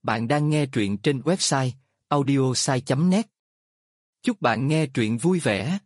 Bạn đang nghe truyện trên website audiosai.net. Chúc bạn nghe truyện vui vẻ.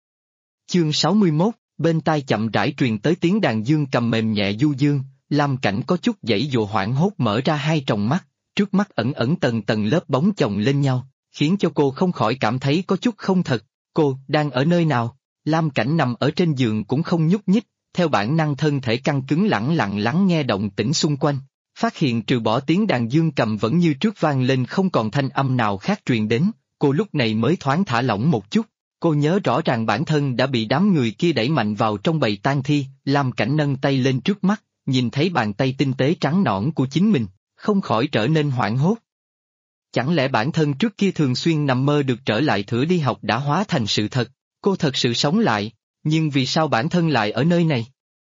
Chương 61, bên tai chậm rãi truyền tới tiếng đàn dương cầm mềm nhẹ du dương, Lam Cảnh có chút giãy dụa hoảng hốt mở ra hai tròng mắt, trước mắt ẩn ẩn tầng tầng lớp bóng chồng lên nhau, khiến cho cô không khỏi cảm thấy có chút không thật. Cô đang ở nơi nào? Lam Cảnh nằm ở trên giường cũng không nhúc nhích, theo bản năng thân thể căng cứng lẳng lặng lắng nghe động tĩnh xung quanh. Phát hiện trừ bỏ tiếng đàn dương cầm vẫn như trước vang lên không còn thanh âm nào khác truyền đến, cô lúc này mới thoáng thả lỏng một chút. Cô nhớ rõ ràng bản thân đã bị đám người kia đẩy mạnh vào trong bầy tang thi. Lam Cảnh nâng tay lên trước mắt, nhìn thấy bàn tay tinh tế trắng nõn của chính mình, không khỏi trở nên hoảng hốt. Chẳng lẽ bản thân trước kia thường xuyên nằm mơ được trở lại thửa đi học đã hóa thành sự thật, cô thật sự sống lại, nhưng vì sao bản thân lại ở nơi này?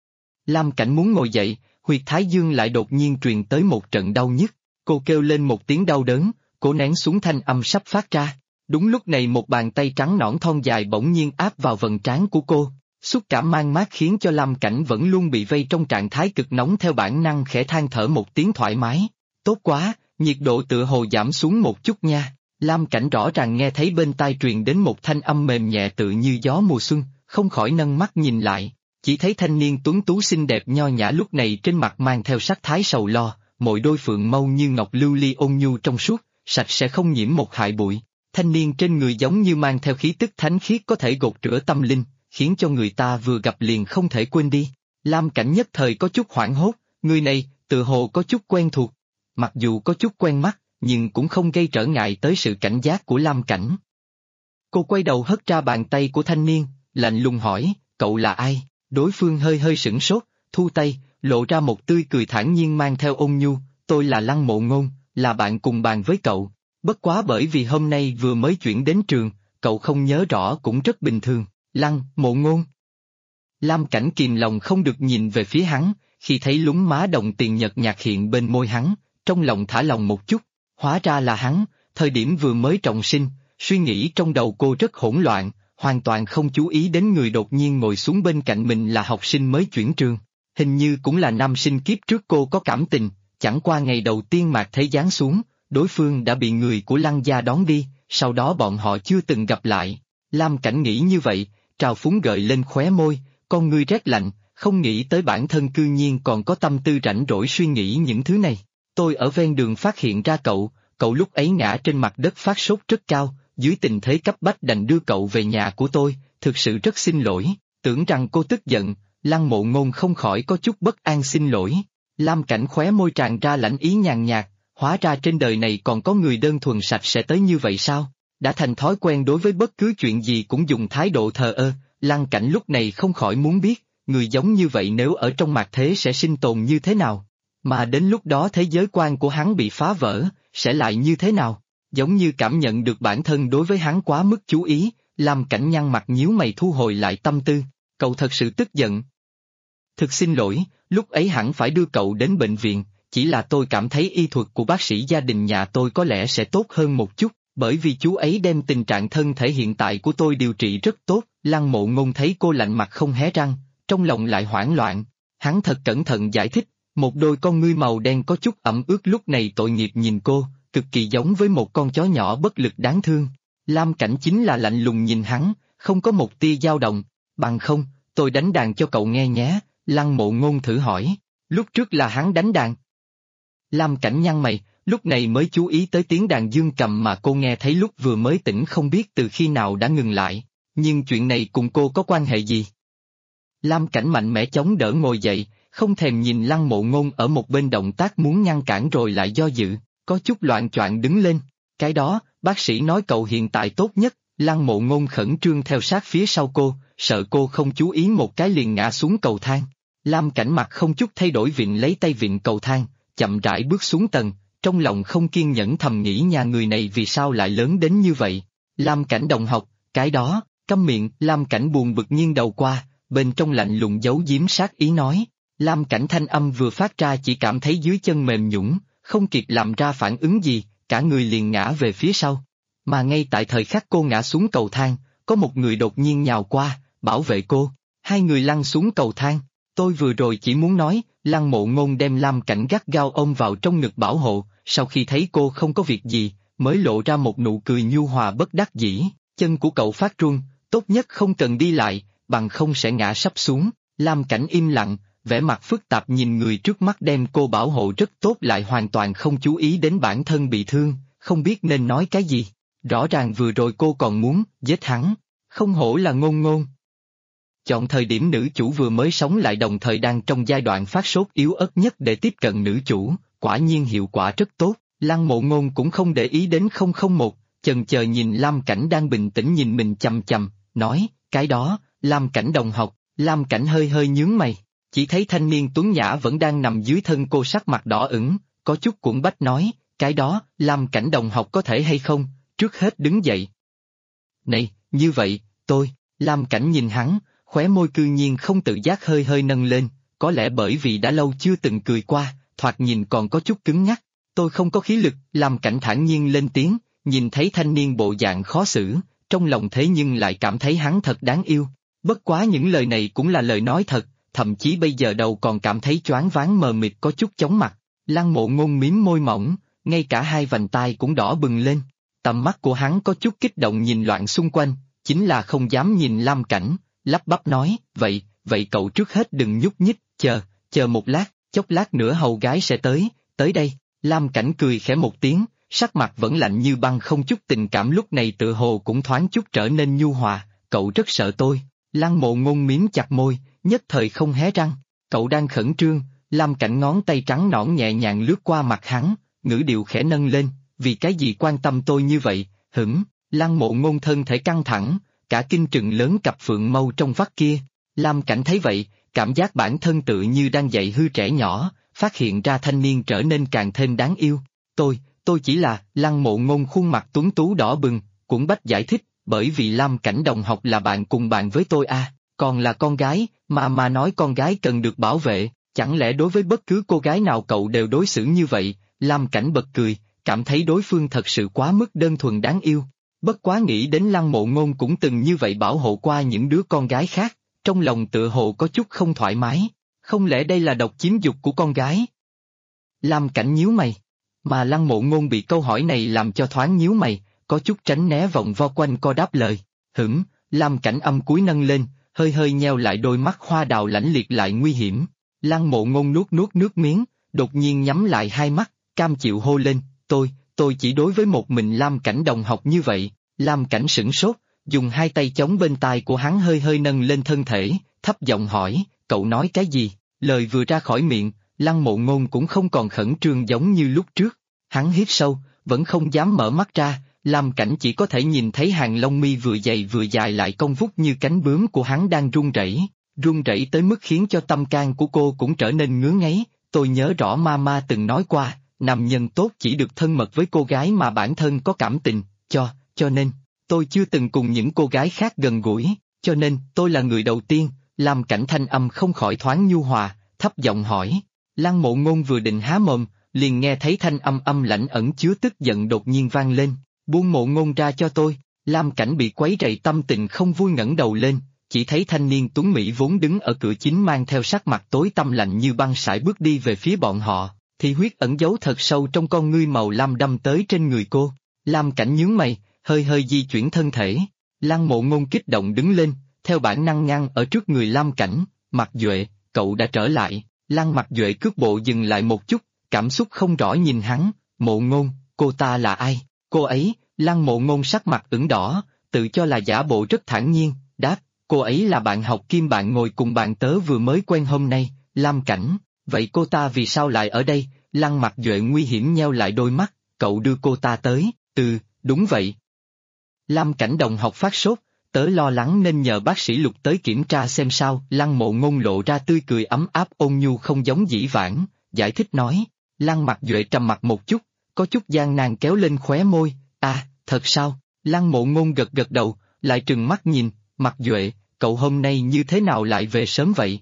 Lam Cảnh muốn ngồi dậy, huyệt thái dương lại đột nhiên truyền tới một trận đau nhức, cô kêu lên một tiếng đau đớn, cố nén xuống thanh âm sắp phát ra. Đúng lúc này một bàn tay trắng nõn thon dài bỗng nhiên áp vào vầng trán của cô, xúc cảm man mát khiến cho Lam Cảnh vẫn luôn bị vây trong trạng thái cực nóng theo bản năng khẽ than thở một tiếng thoải mái. Tốt quá, nhiệt độ tựa hồ giảm xuống một chút nha. Lam Cảnh rõ ràng nghe thấy bên tai truyền đến một thanh âm mềm nhẹ tự như gió mùa xuân, không khỏi nâng mắt nhìn lại, chỉ thấy thanh niên tuấn tú xinh đẹp nho nhã lúc này trên mặt mang theo sắc thái sầu lo, mỗi đôi phượng mâu như ngọc lưu ly ôn nhu trong suốt, sạch sẽ không nhiễm một hại bụi. Thanh niên trên người giống như mang theo khí tức thánh khiết có thể gột rửa tâm linh, khiến cho người ta vừa gặp liền không thể quên đi. Lam Cảnh nhất thời có chút hoảng hốt, người này, tự hồ có chút quen thuộc. Mặc dù có chút quen mắt, nhưng cũng không gây trở ngại tới sự cảnh giác của Lam Cảnh. Cô quay đầu hất ra bàn tay của thanh niên, lạnh lùng hỏi, cậu là ai? Đối phương hơi hơi sửng sốt, thu tay, lộ ra một tươi cười thản nhiên mang theo ôn nhu, tôi là Lăng Mộ Ngôn, là bạn cùng bàn với cậu. Bất quá bởi vì hôm nay vừa mới chuyển đến trường, cậu không nhớ rõ cũng rất bình thường. Lăng Mộ Ngôn. Lam Cảnh kìm lòng không được nhìn về phía hắn, khi thấy lúm má đồng tiền nhợt nhạt hiện bên môi hắn, trong lòng thả lòng một chút, hóa ra là hắn. Thời điểm vừa mới trọng sinh, suy nghĩ trong đầu cô rất hỗn loạn, hoàn toàn không chú ý đến người đột nhiên ngồi xuống bên cạnh mình là học sinh mới chuyển trường. Hình như cũng là nam sinh kiếp trước cô có cảm tình, chẳng qua ngày đầu tiên Mạc Thế giáng xuống, đối phương đã bị người của Lăng gia đón đi, sau đó bọn họ chưa từng gặp lại. Lam Cảnh nghĩ như vậy, trào phúng gợi lên khóe môi, con ngươi rét lạnh, không nghĩ tới bản thân cư nhiên còn có tâm tư rảnh rỗi suy nghĩ những thứ này. Tôi ở ven đường phát hiện ra cậu, cậu lúc ấy ngã trên mặt đất phát sốt rất cao, dưới tình thế cấp bách đành đưa cậu về nhà của tôi, thực sự rất xin lỗi. Tưởng rằng cô tức giận, Lăng Mộ Ngôn không khỏi có chút bất an xin lỗi. Lam Cảnh khóe môi tràn ra lãnh ý nhàn nhạt, hóa ra trên đời này còn có người đơn thuần sạch sẽ tới như vậy sao? Đã thành thói quen đối với bất cứ chuyện gì cũng dùng thái độ thờ ơ, Lăng Cảnh lúc này không khỏi muốn biết, người giống như vậy nếu ở trong mạt thế sẽ sinh tồn như thế nào? Mà đến lúc đó thế giới quan của hắn bị phá vỡ, sẽ lại như thế nào? Giống như cảm nhận được bản thân đối với hắn quá mức chú ý, Lam Cảnh nhăn mặt nhíu mày thu hồi lại tâm tư, cậu thật sự tức giận. Thực xin lỗi, lúc ấy hẳn phải đưa cậu đến bệnh viện, chỉ là tôi cảm thấy y thuật của bác sĩ gia đình nhà tôi có lẽ sẽ tốt hơn một chút, bởi vì chú ấy đem tình trạng thân thể hiện tại của tôi điều trị rất tốt. Lăng Mộ Ngôn thấy cô lạnh mặt không hé răng, trong lòng lại hoảng loạn, hắn thật cẩn thận giải thích, một đôi con ngươi màu đen có chút ẩm ướt lúc này tội nghiệp nhìn cô, cực kỳ giống với một con chó nhỏ bất lực đáng thương. Lam Cảnh chính là lạnh lùng nhìn hắn, không có một tia dao động, bằng không, tôi đánh đàn cho cậu nghe nhé. Lăng Mộ Ngôn thử hỏi, lúc trước là hắn đánh đàn. Lam Cảnh nhăn mày, lúc này mới chú ý tới tiếng đàn dương cầm mà cô nghe thấy lúc vừa mới tỉnh không biết từ khi nào đã ngừng lại, nhưng chuyện này cùng cô có quan hệ gì? Lam Cảnh mạnh mẽ chống đỡ ngồi dậy, không thèm nhìn Lăng Mộ Ngôn ở một bên động tác muốn ngăn cản rồi lại do dự, có chút loạng choạng đứng lên. Cái đó, bác sĩ nói cậu hiện tại tốt nhất. Lăng Mộ Ngôn khẩn trương theo sát phía sau cô, sợ cô không chú ý một cái liền ngã xuống cầu thang. Lam Cảnh mặt không chút thay đổi vịn lấy tay vịn cầu thang, chậm rãi bước xuống tầng, trong lòng không kiên nhẫn thầm nghĩ nhà người này vì sao lại lớn đến như vậy. Lam Cảnh đồng học, cái đó, câm miệng. Lam Cảnh buồn bực nghiêng đầu qua, bên trong lạnh lùng giấu giếm sát ý nói. Lam Cảnh thanh âm vừa phát ra chỉ cảm thấy dưới chân mềm nhũn, không kịp làm ra phản ứng gì, cả người liền ngã về phía sau. Mà ngay tại thời khắc cô ngã xuống cầu thang, có một người đột nhiên nhào qua, bảo vệ cô. Hai người lăn xuống cầu thang. Tôi vừa rồi chỉ muốn nói, Lăng Mộ Ngôn đem Lam Cảnh gắt gao ôm vào trong ngực bảo hộ, sau khi thấy cô không có việc gì, mới lộ ra một nụ cười nhu hòa bất đắc dĩ, chân của cậu phát run, tốt nhất không cần đi lại, bằng không sẽ ngã sắp xuống. Lam Cảnh im lặng, vẻ mặt phức tạp nhìn người trước mắt đem cô bảo hộ rất tốt lại hoàn toàn không chú ý đến bản thân bị thương, không biết nên nói cái gì. Rõ ràng vừa rồi cô còn muốn giết hắn, không hổ là Ngôn Ngôn. Chọn thời điểm nữ chủ vừa mới sống lại đồng thời đang trong giai đoạn phát sốt yếu ớt nhất để tiếp cận nữ chủ, quả nhiên hiệu quả rất tốt. Lăng Mộ Ngôn cũng không để ý đến 001, chần chờ nhìn Lam Cảnh đang bình tĩnh nhìn mình chằm chằm, nói, cái đó, Lam Cảnh đồng học. Lam Cảnh hơi hơi nhướng mày, chỉ thấy thanh niên tuấn nhã vẫn đang nằm dưới thân cô sắc mặt đỏ ửng, có chút cuộn bách nói, cái đó, Lam Cảnh đồng học có thể hay không, trước hết đứng dậy. Này, như vậy, Lam Cảnh nhìn hắn, khóe môi cư nhiên không tự giác hơi hơi nâng lên, có lẽ bởi vì đã lâu chưa từng cười qua, thoạt nhìn còn có chút cứng nhắc. Tôi không có khí lực, Lam Cảnh thản nhiên lên tiếng, nhìn thấy thanh niên bộ dạng khó xử, trong lòng thế nhưng lại cảm thấy hắn thật đáng yêu. Bất quá những lời này cũng là lời nói thật, thậm chí bây giờ đầu còn cảm thấy choáng váng mờ mịt có chút chóng mặt. Lăng Mộ Ngôn mím môi mỏng, ngay cả hai vành tai cũng đỏ bừng lên. Tầm mắt của hắn có chút kích động nhìn loạn xung quanh, chính là không dám nhìn Lam Cảnh, lắp bắp nói, vậy cậu trước hết đừng nhúc nhích, chờ một lát, chốc lát nữa hầu gái sẽ tới đây. Lam Cảnh cười khẽ một tiếng, sắc mặt vẫn lạnh như băng không chút tình cảm lúc này tựa hồ cũng thoáng chút trở nên nhu hòa, cậu rất sợ tôi. Lăng Mộ Ngôn miếm chặt môi, nhất thời không hé răng, cậu đang khẩn trương. Lam Cảnh ngón tay trắng nõn nhẹ nhàng lướt qua mặt hắn, ngữ điệu khẽ nâng lên, vì cái gì quan tâm tôi như vậy, Lăng Mộ Ngôn thân thể căng thẳng, cả kinh trừng lớn cặp phượng mâu trong vắt kia. Lam Cảnh thấy vậy, cảm giác bản thân tự như đang dạy hư trẻ nhỏ, phát hiện ra thanh niên trở nên càng thêm đáng yêu. Tôi chỉ là, Lăng Mộ Ngôn khuôn mặt tuấn tú đỏ bừng, cuốn bách giải thích, bởi vì Lam Cảnh đồng học là bạn cùng bạn với tôi còn là con gái, mà nói con gái cần được bảo vệ, chẳng lẽ đối với bất cứ cô gái nào cậu đều đối xử như vậy. Lam Cảnh bật cười, cảm thấy đối phương thật sự quá mức đơn thuần đáng yêu. Bất quá nghĩ đến Lăng Mộ Ngôn cũng từng như vậy bảo hộ qua những đứa con gái khác, trong lòng tựa hồ có chút không thoải mái, không lẽ đây là độc chiếm dục của con gái? Lam Cảnh nhíu mày, mà Lăng Mộ Ngôn bị câu hỏi này làm cho thoáng nhíu mày, có chút tránh né vòng vo quanh co đáp lời, Lam Cảnh âm cúi nâng lên, hơi hơi nheo lại đôi mắt hoa đào lãnh liệt lại nguy hiểm. Lăng Mộ Ngôn nuốt nước miếng, đột nhiên nhắm lại hai mắt, cam chịu hô lên, tôi chỉ đối với một mình Lam Cảnh đồng học như vậy. Lam Cảnh sửng sốt, dùng hai tay chống bên tai của hắn hơi hơi nâng lên thân thể, thấp giọng hỏi, cậu nói cái gì? Lời vừa ra khỏi miệng, Lăng Mộ Ngôn cũng không còn khẩn trương giống như lúc trước. Hắn hít sâu, vẫn không dám mở mắt ra, Lam Cảnh chỉ có thể nhìn thấy hàng lông mi vừa dày vừa dài lại cong vút như cánh bướm của hắn đang run rẩy tới mức khiến cho tâm can của cô cũng trở nên ngứa ngáy. Tôi nhớ rõ mama từng nói qua, nam nhân tốt chỉ được thân mật với cô gái mà bản thân có cảm tình, cho nên, tôi chưa từng cùng những cô gái khác gần gũi, cho nên tôi là người đầu tiên. Lam Cảnh thanh âm không khỏi thoáng nhu hòa, thấp giọng hỏi. Lăng Mộ Ngôn vừa định há mồm, liền nghe thấy thanh âm lãnh ẩn chứa tức giận đột nhiên vang lên, buông Mộ Ngôn ra cho tôi. Lam Cảnh bị quấy rầy tâm tình không vui ngẩng đầu lên, chỉ thấy thanh niên tuấn mỹ vốn đứng ở cửa chính mang theo sắc mặt tối tăm lạnh như băng sải bước đi về phía bọn họ, thì huyết ẩn giấu thật sâu trong con ngươi màu lam đâm tới trên người cô. Lam Cảnh nhướng mày, hơi hơi di chuyển thân thể. Lăng Mộ Ngôn kích động đứng lên, theo bản năng ngăn ở trước người Lam Cảnh, Mặc Duệ, cậu đã trở lại. Lăng Mặc Duệ cước bộ dừng lại một chút, cảm xúc không rõ nhìn hắn, Mộ Ngôn, cô ta là ai? Cô ấy, Lăng Mộ Ngôn sắc mặt ửng đỏ, tự cho là giả bộ rất thản nhiên, đáp, cô ấy là bạn học kim bạn ngồi cùng bạn tớ vừa mới quen hôm nay. Lam Cảnh, vậy cô ta vì sao lại ở đây? Lăng Mặc Duệ nguy hiểm nheo lại đôi mắt, cậu đưa cô ta tới, đúng vậy. Lam Cảnh đồng học phát sốt, tớ lo lắng nên nhờ bác sĩ Lục tới kiểm tra xem sao. Lăng Mộ Ngôn lộ ra tươi cười ấm áp ôn nhu không giống dĩ vãng, giải thích nói. Lăng Mặc Duệ trầm mặt một chút, có chút gian nan kéo lên khóe môi, thật sao? Lăng Mộ Ngôn gật đầu, lại trừng mắt nhìn, Mặc Duệ, cậu hôm nay như thế nào lại về sớm vậy?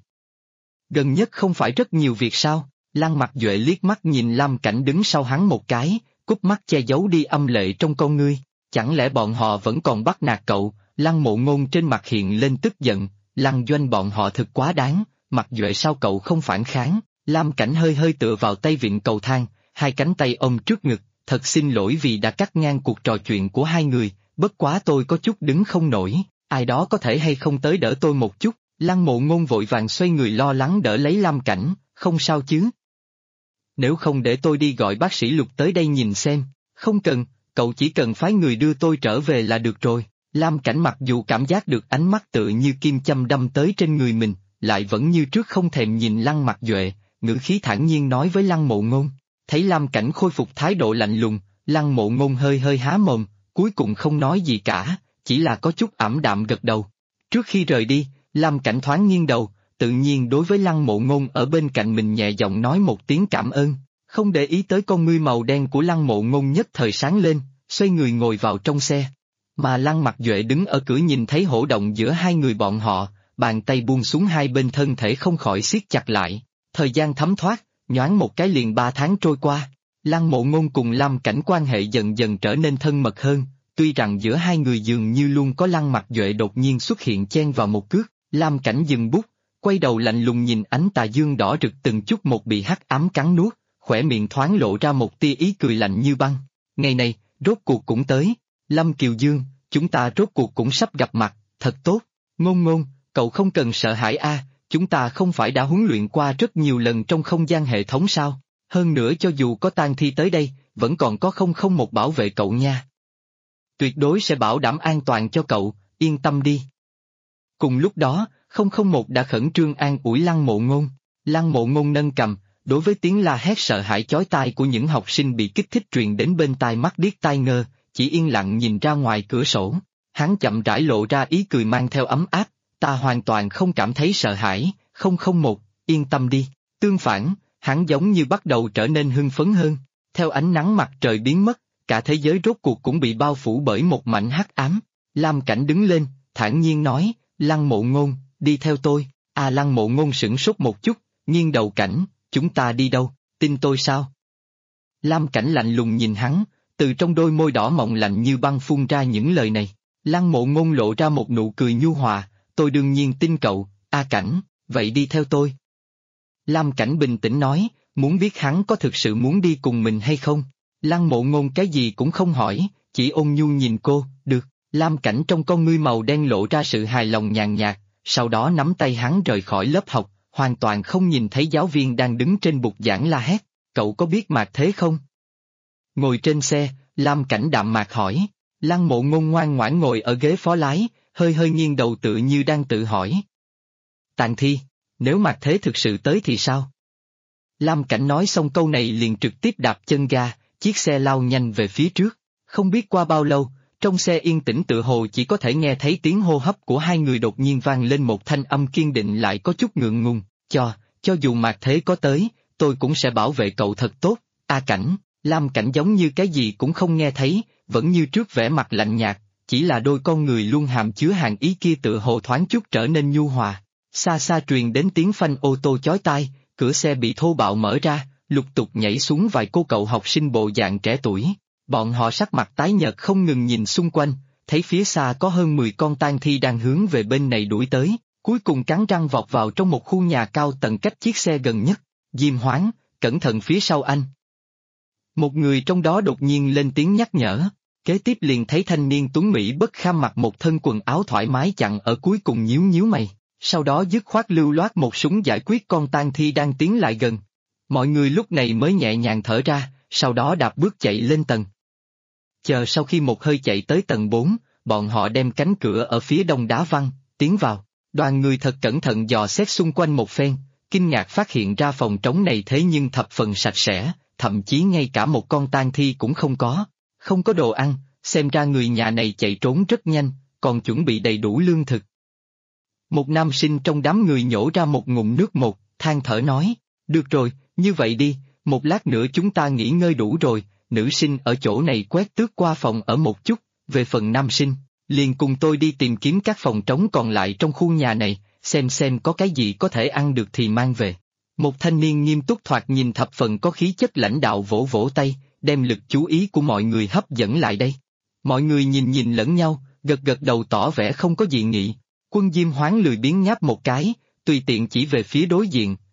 Gần nhất không phải rất nhiều việc sao? Lăng Mặc Duệ liếc mắt nhìn Lam Cảnh đứng sau hắn một cái, cúp mắt che giấu đi âm lệ trong con ngươi, chẳng lẽ bọn họ vẫn còn bắt nạt cậu? Lăng Mộ Ngôn trên mặt hiện lên tức giận, Lăng Doanh bọn họ thực quá đáng, Mặc Duệ sao cậu không phản kháng? Lam Cảnh hơi hơi tựa vào tay vịn cầu thang, hai cánh tay ôm trước ngực, thật xin lỗi vì đã cắt ngang cuộc trò chuyện của hai người, bất quá tôi có chút đứng không nổi, ai đó có thể hay không tới đỡ tôi một chút. Lăng Mộ Ngôn vội vàng xoay người lo lắng đỡ lấy Lam Cảnh, không sao chứ? Nếu không để tôi đi gọi bác sĩ Lục tới đây nhìn xem, không cần, cậu chỉ cần phái người đưa tôi trở về là được rồi. Lam Cảnh mặc dù cảm giác được ánh mắt tựa như kim châm đâm tới trên người mình, lại vẫn như trước không thèm nhìn Lăng Mặc Duệ, ngữ khí thản nhiên nói với Lăng Mộ Ngôn. Thấy Lam Cảnh khôi phục thái độ lạnh lùng, Lăng Mộ Ngôn hơi hơi há mồm, cuối cùng không nói gì cả, chỉ là có chút ảm đạm gật đầu. Trước khi rời đi, Lam Cảnh thoáng nghiêng đầu, tự nhiên đối với Lăng Mộ Ngôn ở bên cạnh mình nhẹ giọng nói một tiếng cảm ơn, không để ý tới con ngươi màu đen của Lăng Mộ Ngôn nhất thời sáng lên, xoay người ngồi vào trong xe. Mà Lăng Mặc Duệ đứng ở cửa nhìn thấy hỗn động giữa hai người bọn họ, bàn tay buông xuống hai bên thân thể không khỏi siết chặt lại. Thời gian thấm thoát, nhoáng một cái liền 3 tháng trôi qua. Lăng Mộ Ngôn cùng Lam Cảnh quan hệ dần dần trở nên thân mật hơn, tuy rằng giữa hai người dường như luôn có Lăng Mặc Duệ đột nhiên xuất hiện chen vào một cước. Lam Cảnh dừng bút, quay đầu lạnh lùng nhìn ánh tà dương đỏ rực từng chút một bị hắc ám cắn nuốt, khỏe miệng thoáng lộ ra một tia ý cười lạnh như băng. Ngày này, rốt cuộc cũng tới. Lâm Kiều Dương, chúng ta rốt cuộc cũng sắp gặp mặt, thật tốt. Ngôn Ngôn, cậu không cần sợ hãi a, chúng ta không phải đã huấn luyện qua rất nhiều lần trong không gian hệ thống sao? Hơn nữa cho dù có tang thi tới đây, vẫn còn có 001 bảo vệ cậu nha. Tuyệt đối sẽ bảo đảm an toàn cho cậu, yên tâm đi. Cùng lúc đó, 001 đã khẩn trương an ủi Lăng Mộ Ngôn. Lăng Mộ Ngôn nâng cầm, đối với tiếng la hét sợ hãi chói tai của những học sinh bị kích thích truyền đến bên tai mắt điếc tai ngơ, chỉ yên lặng nhìn ra ngoài cửa sổ. Hắn chậm rãi lộ ra ý cười mang theo ấm áp, ta hoàn toàn không cảm thấy sợ hãi, 001, yên tâm đi. Tương phản, hắn giống như bắt đầu trở nên hưng phấn hơn. Theo ánh nắng mặt trời biến mất, cả thế giới rốt cuộc cũng bị bao phủ bởi một mảnh hắc ám. Lam Cảnh đứng lên, thản nhiên nói, Lăng Mộ Ngôn, đi theo tôi. Lăng Mộ Ngôn sửng sốt một chút, nghiêng đầu Cảnh, chúng ta đi đâu, tin tôi sao? Lam Cảnh lạnh lùng nhìn hắn, từ trong đôi môi đỏ mọng lạnh như băng phun ra những lời này. Lăng Mộ Ngôn lộ ra một nụ cười nhu hòa, tôi đương nhiên tin cậu, Cảnh, vậy đi theo tôi. Lam Cảnh bình tĩnh nói, muốn biết hắn có thực sự muốn đi cùng mình hay không? Lăng Mộ Ngôn cái gì cũng không hỏi, chỉ ôn nhu nhìn cô, được. Lam Cảnh trong con ngươi màu đen lộ ra sự hài lòng nhàn nhạt, sau đó nắm tay hắn rời khỏi lớp học, hoàn toàn không nhìn thấy giáo viên đang đứng trên bục giảng la hét, cậu có biết Mạc Thế không? Ngồi trên xe, Lam Cảnh đạm mạc hỏi, Lăng Mộ Ngôn ngoan ngoãn ngồi ở ghế phó lái, hơi hơi nghiêng đầu tựa như đang tự hỏi. Tàn thi, nếu Mạc Thế thực sự tới thì sao? Lam Cảnh nói xong câu này liền trực tiếp đạp chân ga, chiếc xe lao nhanh về phía trước, không biết qua bao lâu, trong xe yên tĩnh tựa hồ chỉ có thể nghe thấy tiếng hô hấp của hai người đột nhiên vang lên một thanh âm kiên định lại có chút ngượng ngùng, cho dù Mạc Thế có tới, tôi cũng sẽ bảo vệ cậu thật tốt, Cảnh. Lam Cảnh giống như cái gì cũng không nghe thấy, vẫn như trước vẻ mặt lạnh nhạt, chỉ là đôi con người luôn hàm chứa hàn ý kia tựa hồ thoáng chút trở nên nhu hòa. Xa xa truyền đến tiếng phanh ô tô chói tai, cửa xe bị thô bạo mở ra, lục tục nhảy xuống vài cô cậu học sinh bộ dạng trẻ tuổi. Bọn họ sắc mặt tái nhợt không ngừng nhìn xung quanh, thấy phía xa có hơn 10 con tang thi đang hướng về bên này đuổi tới, cuối cùng cắn răng vọt vào trong một khu nhà cao tầng cách chiếc xe gần nhất. Diêm Hoáng, cẩn thận phía sau anh. Một người trong đó đột nhiên lên tiếng nhắc nhở, kế tiếp liền thấy thanh niên tuấn Mỹ bất kham mặc một thân quần áo thoải mái chặn ở cuối cùng nhíu nhíu mày, sau đó dứt khoát lưu loát một súng giải quyết con tang thi đang tiến lại gần. Mọi người lúc này mới nhẹ nhàng thở ra, sau đó đạp bước chạy lên tầng. Chờ sau khi một hơi chạy tới tầng 4, bọn họ đem cánh cửa ở phía đông đá văng, tiến vào. Đoàn người thật cẩn thận dò xét xung quanh một phen, kinh ngạc phát hiện ra phòng trống này thế nhưng thập phần sạch sẽ, thậm chí ngay cả một con tang thi cũng không có. Không có đồ ăn, xem ra người nhà này chạy trốn rất nhanh, còn chuẩn bị đầy đủ lương thực. Một nam sinh trong đám người nhổ ra một ngụm nước một, than thở nói, được rồi, như vậy đi, một lát nữa chúng ta nghỉ ngơi đủ rồi. Nữ sinh ở chỗ này quét tước qua phòng ở một chút, về phần nam sinh, liền cùng tôi đi tìm kiếm các phòng trống còn lại trong khu nhà này, xem có cái gì có thể ăn được thì mang về. Một thanh niên nghiêm túc thoạt nhìn thập phần có khí chất lãnh đạo vỗ vỗ tay, đem lực chú ý của mọi người hấp dẫn lại đây. Mọi người nhìn lẫn nhau, gật đầu tỏ vẻ không có dị nghị. Quân Diêm Hoáng lười biếng nháp một cái, tùy tiện chỉ về phía đối diện,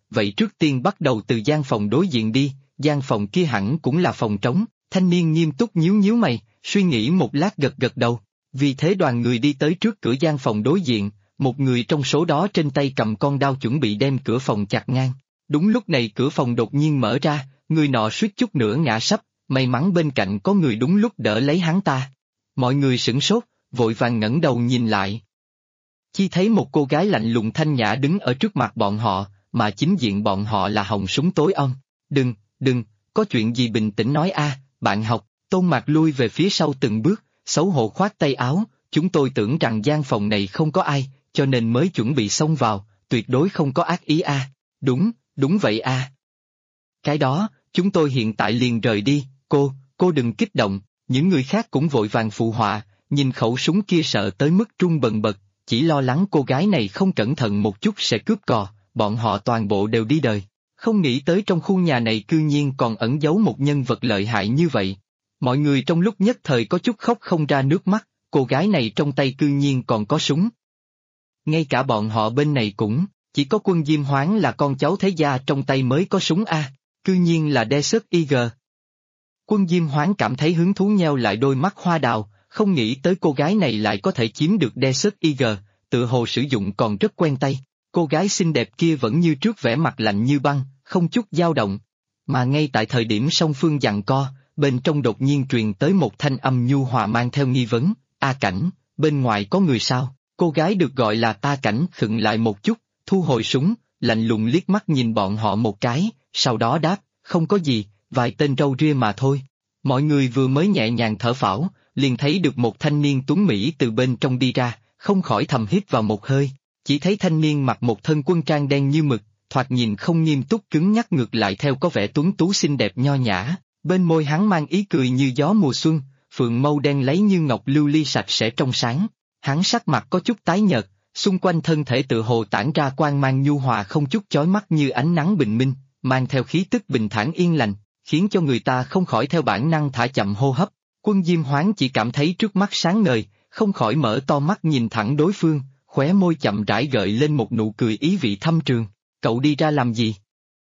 vậy trước tiên bắt đầu từ gian phòng đối diện đi, gian phòng kia hẳn cũng là phòng trống. Thanh niên nghiêm túc nhíu nhíu mày, suy nghĩ một lát gật gật đầu. Vì thế đoàn người đi tới trước cửa gian phòng đối diện, một người trong số đó trên tay cầm con dao chuẩn bị đem cửa phòng chặt ngang. Đúng lúc này cửa phòng đột nhiên mở ra, người nọ suýt chút nữa ngã sấp, may mắn bên cạnh có người đúng lúc đỡ lấy hắn ta. Mọi người sửng sốt, vội vàng ngẩng đầu nhìn lại. Chỉ thấy một cô gái lạnh lùng thanh nhã đứng ở trước mặt bọn họ, mà chính diện bọn họ là họng súng tối om. Đừng, có chuyện gì bình tĩnh nói a, bạn học. Tôn Mạc lui về phía sau từng bước, xấu hổ khoát tay áo, chúng tôi tưởng rằng gian phòng này không có ai, cho nên mới chuẩn bị xông vào, tuyệt đối không có ác ý a. Đúng vậy a. Cái đó, chúng tôi hiện tại liền rời đi, cô đừng kích động, những người khác cũng vội vàng phụ họa, nhìn khẩu súng kia sợ tới mức run bần bật, chỉ lo lắng cô gái này không cẩn thận một chút sẽ cướp cò, bọn họ toàn bộ đều đi đời. Không nghĩ tới trong khu nhà này cư nhiên còn ẩn giấu một nhân vật lợi hại như vậy. Mọi người trong lúc nhất thời có chút khóc không ra nước mắt, cô gái này trong tay cư nhiên còn có súng. Ngay cả bọn họ bên này cũng, chỉ có Quân Diêm Hoáng là con cháu thế gia trong tay mới có súng a, cư nhiên là Desert Eagle. Quân Diêm Hoáng cảm thấy hứng thú nheo lại đôi mắt hoa đào, không nghĩ tới cô gái này lại có thể chiếm được Desert Eagle, tựa hồ sử dụng còn rất quen tay. Cô gái xinh đẹp kia vẫn như trước vẻ mặt lạnh như băng, không chút dao động. Mà ngay tại thời điểm song phương giằng co, bên trong đột nhiên truyền tới một thanh âm nhu hòa mang theo nghi vấn, A Cảnh, bên ngoài có người sao? Cô gái được gọi là A Cảnh khựng lại một chút, thu hồi súng, lạnh lùng liếc mắt nhìn bọn họ một cái, sau đó đáp, không có gì, vài tên râu ria mà thôi. Mọi người vừa mới nhẹ nhàng thở phào, liền thấy được một thanh niên tuấn Mỹ từ bên trong đi ra, không khỏi thầm hít vào một hơi. Chỉ thấy thanh niên mặc một thân quân trang đen như mực, thoạt nhìn không nghiêm túc cứng nhắc ngược lại theo có vẻ tuấn tú xinh đẹp nho nhã, bên môi hắn mang ý cười như gió mùa xuân, phượng mâu đen lấy như ngọc lưu ly sạch sẽ trong sáng. Hắn sắc mặt có chút tái nhợt, xung quanh thân thể tựa hồ tản ra quang mang nhu hòa không chút chói mắt như ánh nắng bình minh, mang theo khí tức bình thản yên lành, khiến cho người ta không khỏi theo bản năng thả chậm hô hấp. Quân Diêm Hoáng chỉ cảm thấy trước mắt sáng ngời, không khỏi mở to mắt nhìn thẳng đối phương, khóe môi chậm rãi gợi lên một nụ cười ý vị thâm trường. Cậu đi ra làm gì?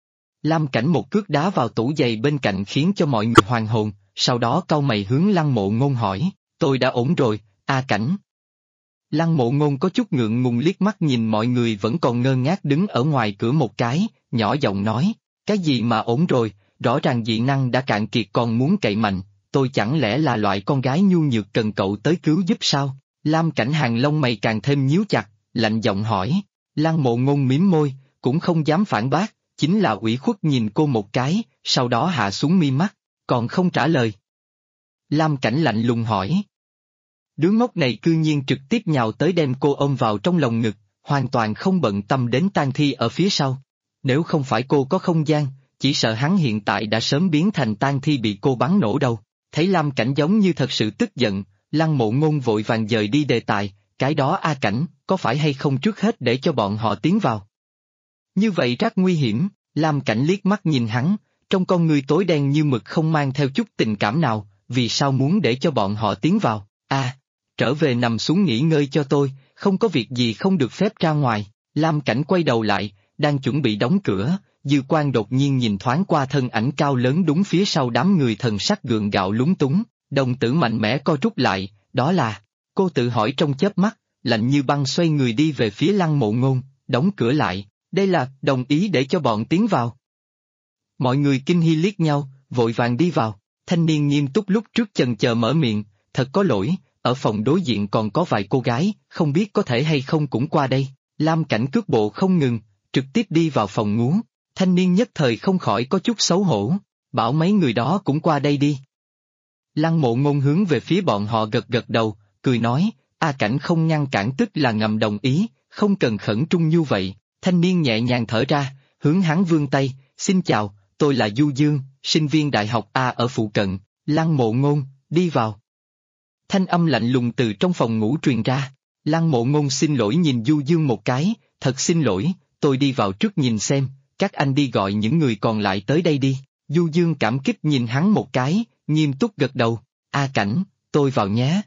Lam Cảnh một cước đá vào tủ giày bên cạnh khiến cho mọi người hoàn hồn, sau đó cau mày hướng Lăng Mộ Ngôn hỏi, tôi đã ổn rồi, A Cảnh. Lăng Mộ Ngôn có chút ngượng ngùng liếc mắt nhìn mọi người vẫn còn ngơ ngác đứng ở ngoài cửa một cái, nhỏ giọng nói, cái gì mà ổn rồi, rõ ràng dị năng đã cạn kiệt còn muốn cậy mạnh, tôi chẳng lẽ là loại con gái nhu nhược cần cậu tới cứu giúp sao? Lam Cảnh hàng lông mày càng thêm nhíu chặt, lạnh giọng hỏi. Lăng Mộ Ngôn mím môi, cũng không dám phản bác, chính là ủy khuất nhìn cô một cái, sau đó hạ xuống mi mắt, còn không trả lời. Lam Cảnh lạnh lùng hỏi. Đứa ngốc này cư nhiên trực tiếp nhào tới đem cô ôm vào trong lòng ngực, hoàn toàn không bận tâm đến tang thi ở phía sau. Nếu không phải cô có không gian, chỉ sợ hắn hiện tại đã sớm biến thành tang thi bị cô bắn nổ đầu. Thấy Lam Cảnh giống như thật sự tức giận, Lăng Mộ Ngôn vội vàng dời đi đề tài, cái đó A Cảnh, có phải hay không trước hết để cho bọn họ tiến vào? Như vậy rất nguy hiểm, Lam Cảnh liếc mắt nhìn hắn, trong con người tối đen như mực không mang theo chút tình cảm nào, vì sao muốn để cho bọn họ tiến vào? Trở về nằm xuống nghỉ ngơi cho tôi, không có việc gì không được phép ra ngoài. Lam Cảnh quay đầu lại, đang chuẩn bị đóng cửa, dư quang đột nhiên nhìn thoáng qua thân ảnh cao lớn đúng phía sau đám người thần sắc gượng gạo lúng túng, đồng tử mạnh mẽ co rút lại, đó là, cô tự hỏi trong chớp mắt, lạnh như băng xoay người đi về phía Lăng Mộ Ngôn, đóng cửa lại, đây là đồng ý để cho bọn tiến vào. Mọi người kinh hi liếc nhau, vội vàng đi vào, thanh niên nghiêm túc lúc trước chần chờ mở miệng, thật có lỗi, ở phòng đối diện còn có vài cô gái, không biết có thể hay không cũng qua đây. Lam Cảnh cước bộ không ngừng, trực tiếp đi vào phòng ngủ, thanh niên nhất thời không khỏi có chút xấu hổ, bảo mấy người đó cũng qua đây đi. Lăng Mộ Ngôn hướng về phía bọn họ gật gật đầu, cười nói, A Cảnh không ngăn cản tức là ngầm đồng ý, không cần khẩn trung như vậy. Thanh niên nhẹ nhàng thở ra, hướng hắn vươn tay, xin chào, tôi là Du Dương, sinh viên đại học A ở phụ cận. Lăng Mộ Ngôn, đi vào. Thanh âm lạnh lùng từ trong phòng ngủ truyền ra. Lăng Mộ Ngôn xin lỗi nhìn Du Dương một cái, thật xin lỗi, tôi đi vào trước nhìn xem, các anh đi gọi những người còn lại tới đây đi. Du Dương cảm kích nhìn hắn một cái, nghiêm túc gật đầu, A Cảnh, tôi vào nhé.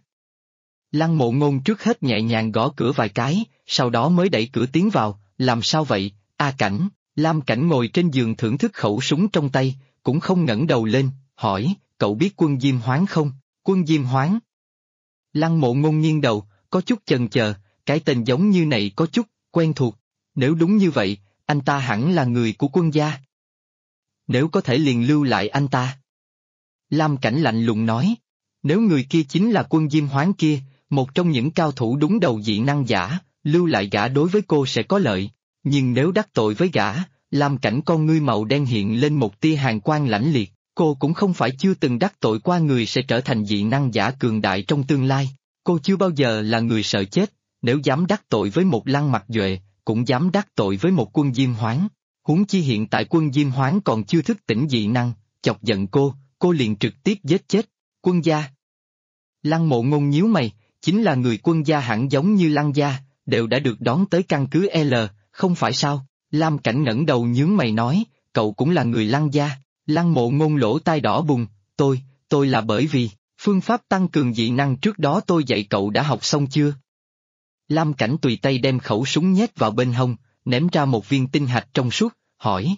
Lăng Mộ Ngôn trước hết nhẹ nhàng gõ cửa vài cái, sau đó mới đẩy cửa tiến vào, làm sao vậy, A Cảnh, Lam Cảnh ngồi trên giường thưởng thức khẩu súng trong tay, cũng không ngẩng đầu lên, hỏi, cậu biết Quân Diêm Hoán không? Quân Diêm Hoán? Lăng Mộ Ngôn nghiêng đầu, có chút chần chờ, cái tên giống như này có chút quen thuộc. Nếu đúng như vậy, anh ta hẳn là người của Quân gia. Nếu có thể liền lưu lại anh ta. Lam Cảnh lạnh lùng nói, nếu người kia chính là Quân Diêm Hoán kia, một trong những cao thủ đúng đầu dị năng giả, lưu lại gã đối với cô sẽ có lợi, nhưng nếu đắc tội với gã, Lam Cảnh con ngươi màu đen hiện lên một tia hàn quang lãnh liệt, cô cũng không phải chưa từng đắc tội qua người sẽ trở thành dị năng giả cường đại trong tương lai, cô chưa bao giờ là người sợ chết, nếu dám đắc tội với một Lăng Mặc Duệ, cũng dám đắc tội với một Quân Diêm Hoán, huống chi hiện tại Quân Diêm Hoán còn chưa thức tỉnh dị năng, chọc giận cô liền trực tiếp giết chết, Quân gia. Lăng Mộ Ngôn nhíu mày, chính là người Quân gia hẳn giống như Lăng gia, đều đã được đón tới căn cứ L, không phải sao? Lam Cảnh ngẩng đầu nhướng mày nói, cậu cũng là người Lăng gia. Lăng Mộ Ngôn lỗ tai đỏ bừng, tôi là bởi vì, phương pháp tăng cường dị năng trước đó tôi dạy cậu đã học xong chưa? Lam Cảnh tùy tay đem khẩu súng nhét vào bên hông, ném ra một viên tinh hạch trong suốt, hỏi,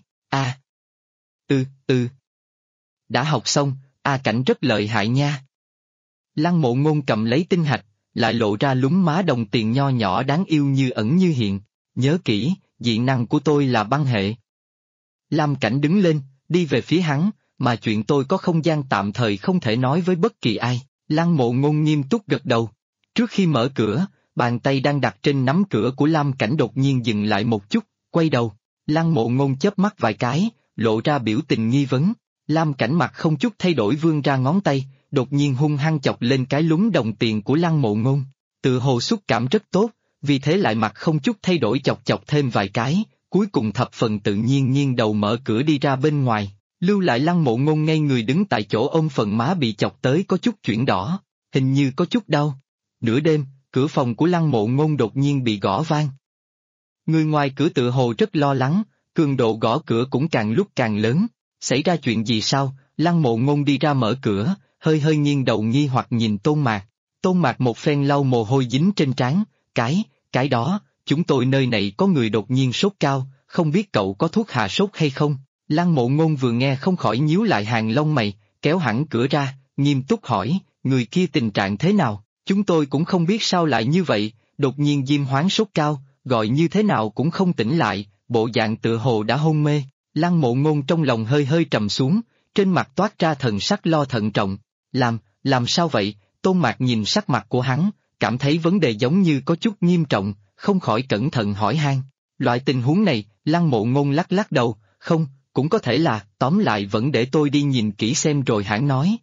đã học xong, Cảnh rất lợi hại nha. Lăng Mộ Ngôn cầm lấy tinh hạch, lại lộ ra lúm má đồng tiền nho nhỏ đáng yêu như ẩn như hiện, nhớ kỹ, dị năng của tôi là băng hệ. Lam Cảnh đứng lên, đi về phía hắn, mà chuyện tôi có không gian tạm thời không thể nói với bất kỳ ai. Lăng Mộ Ngôn nghiêm túc gật đầu. Trước khi mở cửa, bàn tay đang đặt trên nắm cửa của Lam Cảnh đột nhiên dừng lại một chút, quay đầu. Lăng Mộ Ngôn chớp mắt vài cái, lộ ra biểu tình nghi vấn. Lam Cảnh mặt không chút thay đổi vươn ra ngón tay, đột nhiên hung hăng chọc lên cái lúm đồng tiền của Lăng Mộ Ngôn. Tự hồ xúc cảm rất tốt, vì thế lại mặt không chút thay đổi chọc thêm vài cái, cuối cùng thập phần tự nhiên nghiêng đầu mở cửa đi ra bên ngoài, lưu lại Lăng Mộ Ngôn ngay người đứng tại chỗ ôm phần má bị chọc tới có chút chuyển đỏ, hình như có chút đau. Nửa đêm, cửa phòng của Lăng Mộ Ngôn đột nhiên bị gõ vang. Người ngoài cửa tự hồ rất lo lắng, cường độ gõ cửa cũng càng lúc càng lớn. Xảy ra chuyện gì sao? Lăng Mộ Ngôn đi ra mở cửa, hơi nghiêng đầu nghi hoặc nhìn Tôn Mạc. Tôn Mạc một phen lau mồ hôi dính trên trán, cái đó, chúng tôi nơi này có người đột nhiên sốt cao, không biết cậu có thuốc hạ sốt hay không? Lăng Mộ Ngôn vừa nghe không khỏi nhíu lại hàng lông mày, kéo hẳn cửa ra, nghiêm túc hỏi, người kia tình trạng thế nào? Chúng tôi cũng không biết sao lại như vậy, đột nhiên Diêm Hoán sốt cao, gọi như thế nào cũng không tỉnh lại, bộ dạng tựa hồ đã hôn mê. Lăng Mộ Ngôn trong lòng hơi trầm xuống, trên mặt toát ra thần sắc lo thận trọng. Làm sao vậy? Tôn Mạc nhìn sắc mặt của hắn, cảm thấy vấn đề giống như có chút nghiêm trọng, không khỏi cẩn thận hỏi han. Loại tình huống này, Lăng Mộ Ngôn lắc đầu, không, cũng có thể là, tóm lại vẫn để tôi đi nhìn kỹ xem rồi hãng nói,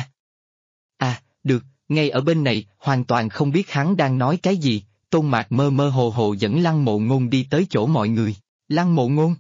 được, ngay ở bên này, hoàn toàn không biết hắn đang nói cái gì, Tôn Mạc mơ hồ dẫn Lăng Mộ Ngôn đi tới chỗ mọi người. Lăng Mộ Ngôn?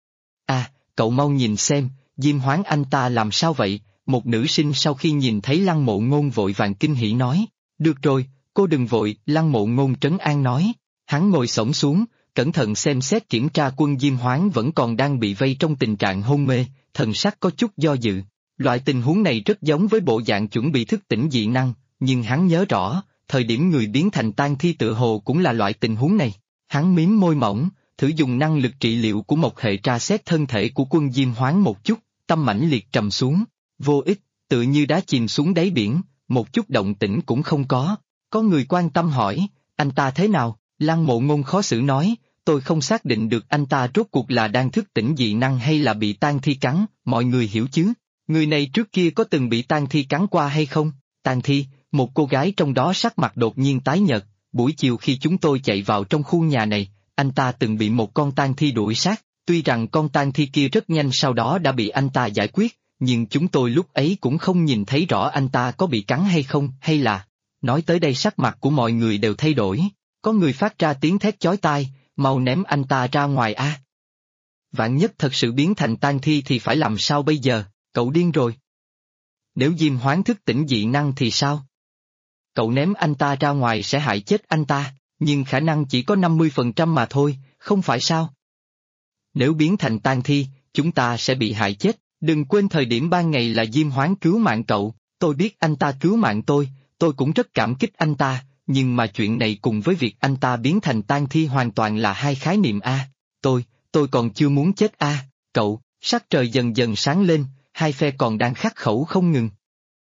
Cậu mau nhìn xem, Diêm Hoán anh ta làm sao vậy? Một nữ sinh sau khi nhìn thấy Lăng Mộ Ngôn vội vàng kinh hỉ nói, được rồi, cô đừng vội, Lăng Mộ Ngôn trấn an nói. Hắn ngồi xổm xuống, cẩn thận xem xét kiểm tra Quân Diêm Hoán vẫn còn đang bị vây trong tình trạng hôn mê, thần sắc có chút do dự. Loại tình huống này rất giống với bộ dạng chuẩn bị thức tỉnh dị năng, nhưng hắn nhớ rõ, thời điểm người biến thành tang thi tựa hồ cũng là loại tình huống này. Hắn mím môi mỏng, thử dùng năng lực trị liệu của một hệ tra xét thân thể của Quân Diêm Hoán một chút, tâm mãnh liệt trầm xuống, vô ích, tự như đá chìm xuống đáy biển, một chút động tĩnh cũng không có. Có người quan tâm hỏi, anh ta thế nào? Lăng Mộ Ngôn khó xử nói, tôi không xác định được anh ta rốt cuộc là đang thức tỉnh dị năng hay là bị tang thi cắn, mọi người hiểu chứ? Người này trước kia có từng bị tang thi cắn qua hay không? Tang thi, một cô gái trong đó sắc mặt đột nhiên tái nhợt, buổi chiều khi chúng tôi chạy vào trong khu nhà này, anh ta từng bị một con tang thi đuổi sát, tuy rằng con tang thi kia rất nhanh sau đó đã bị anh ta giải quyết, nhưng chúng tôi lúc ấy cũng không nhìn thấy rõ anh ta có bị cắn hay không, hay là... Nói tới đây sắc mặt của mọi người đều thay đổi, có người phát ra tiếng thét chói tai, mau ném anh ta ra ngoài a! Vạn nhất thật sự biến thành tang thi thì phải làm sao bây giờ, cậu điên rồi. Nếu Diêm Hoán thức tỉnh dị năng thì sao? Cậu ném anh ta ra ngoài sẽ hại chết anh ta, nhưng khả năng chỉ có 50% mà thôi, không phải sao? Nếu biến thành tang thi, chúng ta sẽ bị hại chết, đừng quên thời điểm ban ngày là Diêm Hoán cứu mạng cậu, tôi biết anh ta cứu mạng tôi cũng rất cảm kích anh ta, nhưng mà chuyện này cùng với việc anh ta biến thành tang thi hoàn toàn là hai khái niệm a. tôi còn chưa muốn chết a, cậu, sắc trời dần dần sáng lên, hai phe còn đang khắc khẩu không ngừng.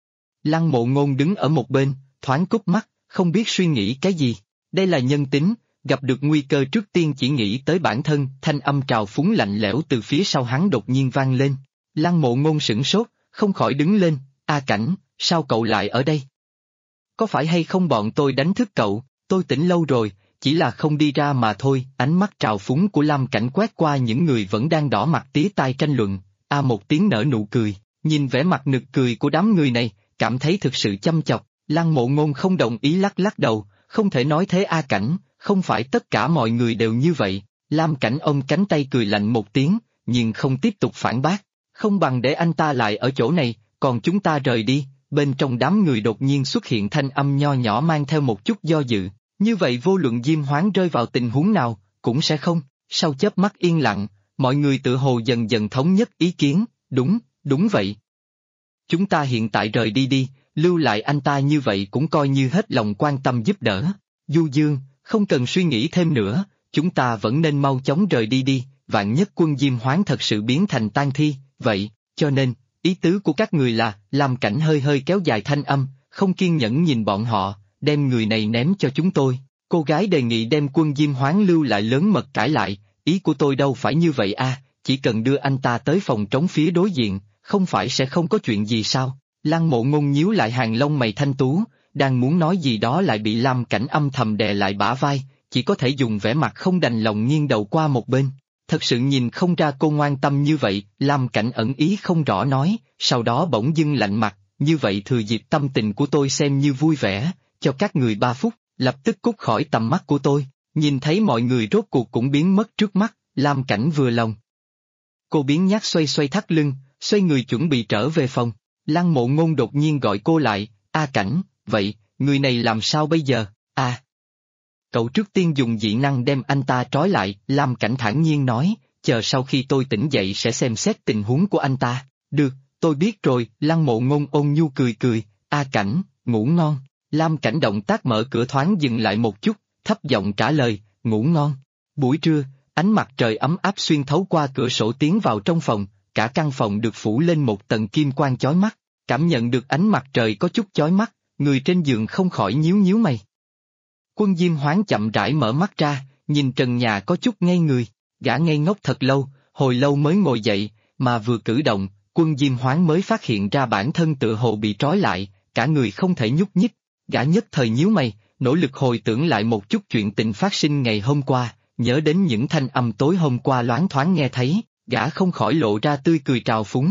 Lăng Mộ Ngôn đứng ở một bên, thoáng cúp mắt, không biết suy nghĩ cái gì. Đây là nhân tính, gặp được nguy cơ trước tiên chỉ nghĩ tới bản thân, thanh âm trào phúng lạnh lẽo từ phía sau hắn đột nhiên vang lên. Lăng Mộ Ngôn sửng sốt, không khỏi đứng lên, A Cảnh, sao cậu lại ở đây? Có phải hay không bọn tôi đánh thức cậu, tôi tỉnh lâu rồi, chỉ là không đi ra mà thôi. Ánh mắt trào phúng của Lam Cảnh quét qua những người vẫn đang đỏ mặt tía tai tranh luận, một tiếng nở nụ cười, nhìn vẻ mặt nực cười của đám người này, cảm thấy thực sự chăm chọc. Lăng Mộ Ngôn không đồng ý lắc lắc đầu, không thể nói thế A Cảnh, không phải tất cả mọi người đều như vậy. Lam Cảnh ôm cánh tay cười lạnh một tiếng, nhưng không tiếp tục phản bác, không bằng để anh ta lại ở chỗ này, còn chúng ta rời đi. Bên trong đám người đột nhiên xuất hiện thanh âm nho nhỏ mang theo một chút do dự, như vậy vô luận Diêm Hoán rơi vào tình huống nào, cũng sẽ không. Sau chớp mắt yên lặng, mọi người tự hồ dần dần thống nhất ý kiến, đúng vậy. Chúng ta hiện tại rời đi đi, lưu lại anh ta như vậy cũng coi như hết lòng quan tâm giúp đỡ. Du Dương, không cần suy nghĩ thêm nữa, chúng ta vẫn nên mau chóng rời đi đi, vạn nhất quân Diêm Hoán thật sự biến thành tang thi, vậy, cho nên, ý tứ của các người là, Lam Cảnh hơi hơi kéo dài thanh âm, không kiên nhẫn nhìn bọn họ, đem người này ném cho chúng tôi. Cô gái đề nghị đem quân Diêm Hoán lưu lại lớn mật cãi lại, ý của tôi đâu phải như vậy a, chỉ cần đưa anh ta tới phòng trống phía đối diện, không phải sẽ không có chuyện gì sao? Lăng Mộ Ngôn nhíu lại hàng lông mày thanh tú, đang muốn nói gì đó lại bị Lam Cảnh âm thầm đè lại bả vai, chỉ có thể dùng vẻ mặt không đành lòng nghiêng đầu qua một bên. Thật sự nhìn không ra cô ngoan tâm như vậy, Lam Cảnh ẩn ý không rõ nói, sau đó bỗng dưng lạnh mặt, như vậy thừa dịp tâm tình của tôi xem như vui vẻ, cho các người 3 phút, lập tức cút khỏi tầm mắt của tôi. Nhìn thấy mọi người rốt cuộc cũng biến mất trước mắt, Lam Cảnh vừa lòng. Cô biến nhát xoay xoay thắt lưng, xoay người chuẩn bị trở về phòng. Lăng Mộ Ngôn đột nhiên gọi cô lại, A Cảnh, vậy, người này làm sao bây giờ, Cậu trước tiên dùng dị năng đem anh ta trói lại, Lam Cảnh thản nhiên nói, chờ sau khi tôi tỉnh dậy sẽ xem xét tình huống của anh ta. Được, tôi biết rồi. Lăng Mộ Ngôn ôn nhu cười cười, A Cảnh, ngủ ngon. Lam Cảnh động tác mở cửa thoáng dừng lại một chút, thấp giọng trả lời, ngủ ngon. Buổi trưa, ánh mặt trời ấm áp xuyên thấu qua cửa sổ tiến vào trong phòng, cả căn phòng được phủ lên một tầng kim quang chói mắt. Cảm nhận được ánh mặt trời có chút chói mắt, người trên giường không khỏi nhíu nhíu mày. Quân Diêm Hoán chậm rãi mở mắt ra, nhìn trần nhà có chút ngây người, gã ngây ngốc thật lâu, hồi lâu mới ngồi dậy, mà vừa cử động, Quân Diêm Hoán mới phát hiện ra bản thân tựa hồ bị trói lại, cả người không thể nhúc nhích, gã nhất thời nhíu mày, nỗ lực hồi tưởng lại một chút chuyện tình phát sinh ngày hôm qua, nhớ đến những thanh âm tối hôm qua loáng thoáng nghe thấy, gã không khỏi lộ ra tươi cười trào phúng.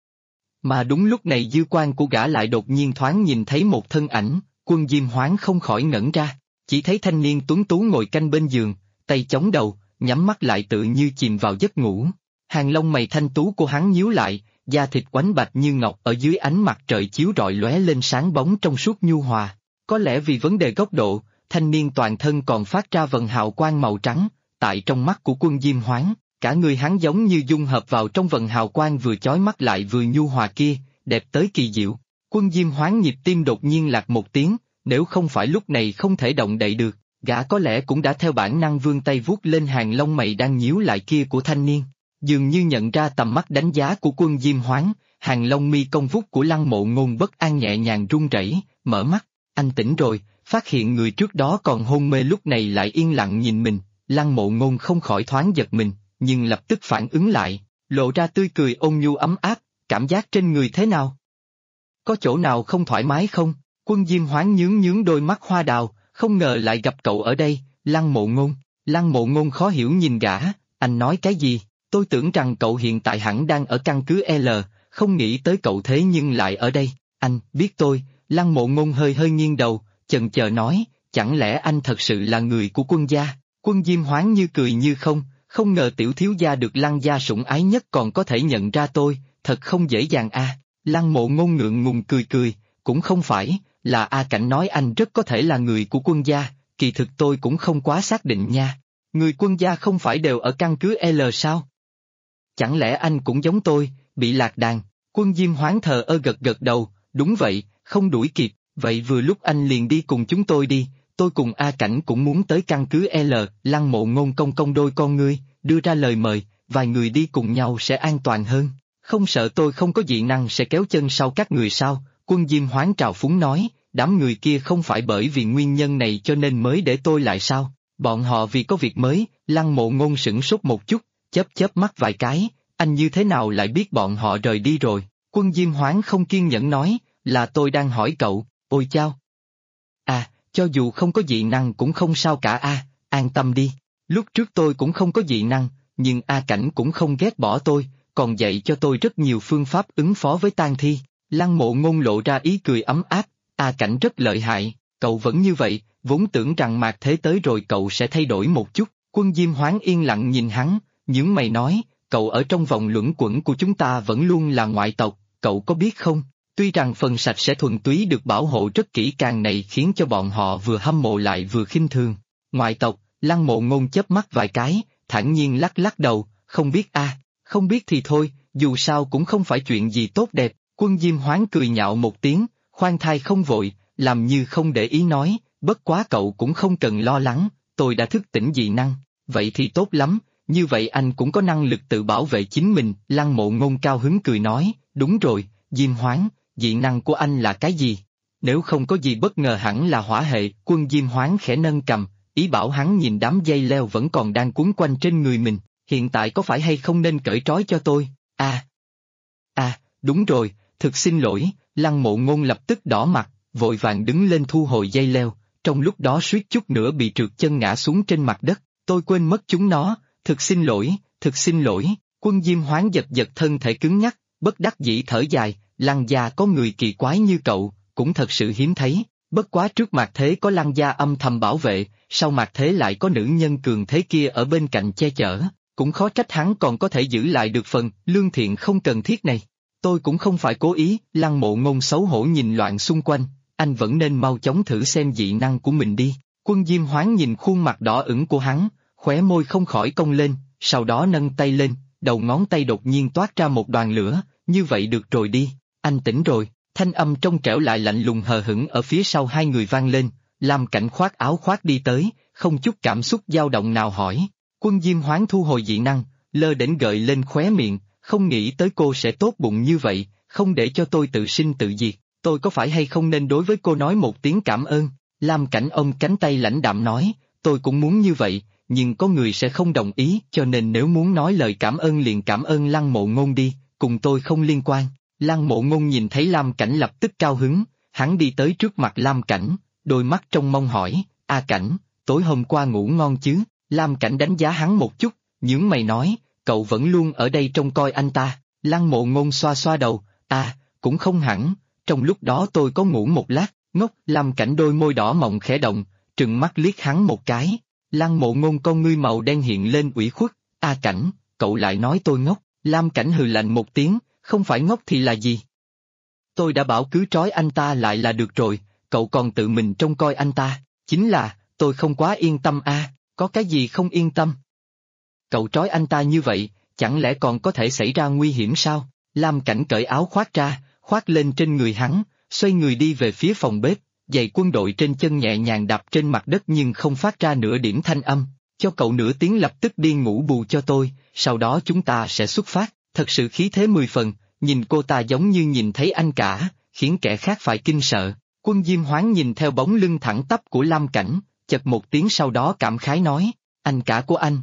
Mà đúng lúc này dư quan của gã lại đột nhiên thoáng nhìn thấy một thân ảnh, Quân Diêm Hoán không khỏi ngẩn ra, chỉ thấy thanh niên tuấn tú ngồi canh bên giường, tay chống đầu, nhắm mắt lại tự như chìm vào giấc ngủ. Hàng lông mày thanh tú của hắn nhíu lại, da thịt oánh bạch như ngọc ở dưới ánh mặt trời chiếu rọi lóe lên sáng bóng trong suốt nhu hòa. Có lẽ vì vấn đề góc độ, thanh niên toàn thân còn phát ra vầng hào quang màu trắng, tại trong mắt của Quân Diêm Hoán, cả người hắn giống như dung hợp vào trong vầng hào quang vừa chói mắt lại vừa nhu hòa kia, đẹp tới kỳ diệu. Quân Diêm Hoán nhịp tim đột nhiên lạc một tiếng, nếu không phải lúc này không thể động đậy được, gã có lẽ cũng đã theo bản năng vươn tay vuốt lên hàng lông mày đang nhíu lại kia của thanh niên. Dường như nhận ra tầm mắt đánh giá của Quân Diêm Hoán, hàng lông mi cong vút của Lăng Mộ Ngôn bất an nhẹ nhàng run rẩy, mở mắt, anh tỉnh rồi, phát hiện người trước đó còn hôn mê lúc này lại yên lặng nhìn mình, Lăng Mộ Ngôn không khỏi thoáng giật mình, nhưng lập tức phản ứng lại, lộ ra tươi cười ôn nhu ấm áp, cảm giác trên người thế nào? Có chỗ nào không thoải mái không? Quân Diêm Hoán nhướng nhướng đôi mắt hoa đào, không ngờ lại gặp cậu ở đây, Lăng Mộ Ngôn khó hiểu nhìn gã, anh nói cái gì? Tôi tưởng rằng cậu hiện tại hẳn đang ở căn cứ L, không nghĩ tới cậu thế nhưng lại ở đây, anh, biết tôi, Lăng Mộ Ngôn hơi hơi nghiêng đầu, chần chờ nói, chẳng lẽ anh thật sự là người của Quân gia? Quân Diêm Hoán như cười như không, không ngờ tiểu thiếu gia được Lăng gia sủng ái nhất còn có thể nhận ra tôi, thật không dễ dàng a. Lăng Mộ Ngôn ngượng ngùng cười cười, cũng không phải, là A Cảnh nói anh rất có thể là người của Quân gia, kỳ thực tôi cũng không quá xác định nha. Người Quân gia không phải đều ở căn cứ L sao? Chẳng lẽ anh cũng giống tôi, bị lạc đàn? Quân Diêm Hoán thờ ơ gật gật đầu, đúng vậy, không đuổi kịp, vậy vừa lúc anh liền đi cùng chúng tôi đi, tôi cùng A Cảnh cũng muốn tới căn cứ L. Lăng Mộ Ngôn cong cong đôi con ngươi, đưa ra lời mời, vài người đi cùng nhau sẽ an toàn hơn. Không sợ tôi không có dị năng sẽ kéo chân sau các người sao? Quân Diêm Hoán trào phúng nói, đám người kia không phải bởi vì nguyên nhân này cho nên mới để tôi lại sao? Bọn họ vì có việc mới. Lăng Mộ Ngôn sửng sốt một chút, chớp chớp mắt vài cái, anh như thế nào lại biết bọn họ rời đi rồi? Quân Diêm Hoán không kiên nhẫn nói, là tôi đang hỏi cậu. Ôi chao! À, cho dù không có dị năng cũng không sao cả an tâm đi. Lúc trước tôi cũng không có dị năng, nhưng A Cảnh cũng không ghét bỏ tôi, còn dạy cho tôi rất nhiều phương pháp ứng phó với tang thi. Lăng Mộ Ngôn lộ ra ý cười ấm áp, A Cảnh rất lợi hại, cậu vẫn như vậy, vốn tưởng rằng mạt thế tới rồi cậu sẽ thay đổi một chút. Quân Diêm Hoán yên lặng nhìn hắn, nhướng mày nói, cậu ở trong vòng luẩn quẩn của chúng ta vẫn luôn là ngoại tộc, cậu có biết không? Tuy rằng phần sạch sẽ thuần túy được bảo hộ rất kỹ càng này khiến cho bọn họ vừa hâm mộ lại vừa khinh thường. Ngoại tộc, Lăng Mộ Ngôn chớp mắt vài cái, thản nhiên lắc lắc đầu, không biết không biết thì thôi, dù sao cũng không phải chuyện gì tốt đẹp. Quân Diêm Hoán cười nhạo một tiếng, khoan thai không vội, làm như không để ý nói, bất quá cậu cũng không cần lo lắng, tôi đã thức tỉnh dị năng, vậy thì tốt lắm, như vậy anh cũng có năng lực tự bảo vệ chính mình. Lăng Mộ Ngôn cao hứng cười nói, đúng rồi, Diêm Hoán, dị năng của anh là cái gì? Nếu không có gì bất ngờ hẳn là hỏa hệ. Quân Diêm Hoán khẽ nâng cầm, ý bảo hắn nhìn đám dây leo vẫn còn đang quấn quanh trên người mình, hiện tại có phải hay không nên cởi trói cho tôi? Đúng rồi, thực xin lỗi. Lăng Mộ Ngôn lập tức đỏ mặt, vội vàng đứng lên thu hồi dây leo, trong lúc đó suýt chút nữa bị trượt chân ngã xuống trên mặt đất, tôi quên mất chúng nó, thực xin lỗi. Quân Diêm Hoán giật giật thân thể cứng nhắc, bất đắc dĩ thở dài, Lăng gia có người kỳ quái như cậu, cũng thật sự hiếm thấy, bất quá trước mặt thế có Lăng gia âm thầm bảo vệ, sau mặt thế lại có nữ nhân cường thế kia ở bên cạnh che chở, cũng khó trách hắn còn có thể giữ lại được phần lương thiện không cần thiết này. Tôi cũng không phải cố ý. Lăng Mộ Ngôn xấu hổ nhìn loạn xung quanh, anh vẫn nên mau chóng thử xem dị năng của mình đi. Quân Diêm Hoán nhìn khuôn mặt đỏ ửng của hắn, khóe môi không khỏi cong lên, sau đó nâng tay lên, đầu ngón tay đột nhiên toát ra một đoàn lửa, như vậy được rồi đi, anh tỉnh rồi. Thanh âm trong trẻo lại lạnh lùng hờ hững ở phía sau hai người vang lên. Lam Cảnh khoác áo khoác đi tới, không chút cảm xúc dao động nào hỏi. Quân Diêm Hoán thu hồi dị năng, lơ đễnh gợi lên khóe miệng, không nghĩ tới cô sẽ tốt bụng như vậy, không để cho tôi tự sinh tự diệt, tôi có phải hay không nên đối với cô nói một tiếng cảm ơn? Lam Cảnh ôm cánh tay lãnh đạm nói, tôi cũng muốn như vậy, nhưng có người sẽ không đồng ý, cho nên nếu muốn nói lời cảm ơn liền cảm ơn Lăng Mộ Ngôn đi, cùng tôi không liên quan. Lăng Mộ Ngôn nhìn thấy Lam Cảnh lập tức cao hứng, hắn đi tới trước mặt Lam Cảnh, đôi mắt trông mong hỏi, A Cảnh, tối hôm qua ngủ ngon chứ? Lam Cảnh đánh giá hắn một chút, nhướng mày nói, cậu vẫn luôn ở đây trông coi anh ta. Lăng Mộ Ngôn xoa xoa đầu, cũng không hẳn, trong lúc đó tôi có ngủ một lát. Ngốc. Lam Cảnh đôi môi đỏ mọng khẽ động, trừng mắt liếc hắn một cái. Lăng Mộ Ngôn con ngươi màu đen hiện lên ủy khuất, A Cảnh, cậu lại nói tôi ngốc. Lam Cảnh hừ lạnh một tiếng, không phải ngốc thì là gì? Tôi đã bảo cứ trói anh ta lại là được rồi, cậu còn tự mình trông coi anh ta, chính là, tôi không quá yên tâm có cái gì không yên tâm? Cậu trói anh ta như vậy, chẳng lẽ còn có thể xảy ra nguy hiểm sao? Lam Cảnh cởi áo khoác ra, khoác lên trên người hắn, xoay người đi về phía phòng bếp, giày quân đội trên chân nhẹ nhàng đạp trên mặt đất nhưng không phát ra nửa điểm thanh âm. Cho cậu nửa tiếng lập tức đi ngủ bù cho tôi, sau đó chúng ta sẽ xuất phát. Thật sự khí thế 10 phần, nhìn cô ta giống như nhìn thấy anh cả, khiến kẻ khác phải kinh sợ. Quân Diêm Hoán nhìn theo bóng lưng thẳng tắp của Lam Cảnh, chật một tiếng sau đó cảm khái nói, anh cả của anh.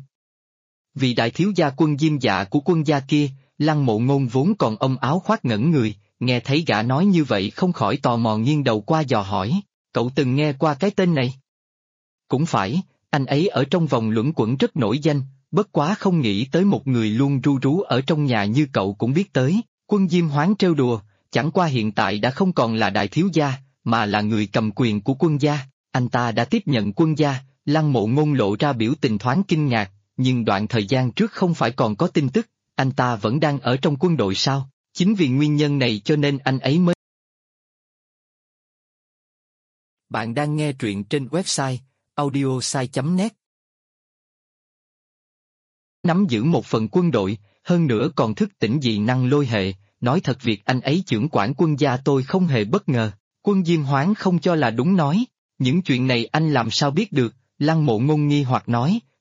Vị đại thiếu gia Quân Diêm Dạ của Quân gia kia. Lăng Mộ Ngôn vốn còn ôm áo khoác ngẩn người, nghe thấy gã nói như vậy không khỏi tò mò nghiêng đầu qua dò hỏi, cậu từng nghe qua cái tên này? Cũng phải, anh ấy ở trong vòng luẩn quẩn rất nổi danh, bất quá không nghĩ tới một người luôn ru rú ở trong nhà như cậu cũng biết tới. Quân Diêm Hoán trêu đùa, chẳng qua hiện tại đã không còn là đại thiếu gia, mà là người cầm quyền của Quân gia, anh ta đã tiếp nhận Quân gia. Lăng Mộ Ngôn lộ ra biểu tình thoáng kinh ngạc, nhưng đoạn thời gian trước không phải còn có tin tức, anh ta vẫn đang ở trong quân đội sao? Chính vì nguyên nhân này cho nên anh ấy mới... Bạn đang nghe truyện trên website audiosai.net. Nắm giữ một phần quân đội, hơn nữa còn thức tỉnh dị năng lôi hệ, nói thật việc anh ấy chưởng quản quân gia tôi không hề bất ngờ. Quân Diêm Hoán không cho là đúng nói, những chuyện này anh làm sao biết được? Lăng Mộ Ngôn nghi hoặc nói,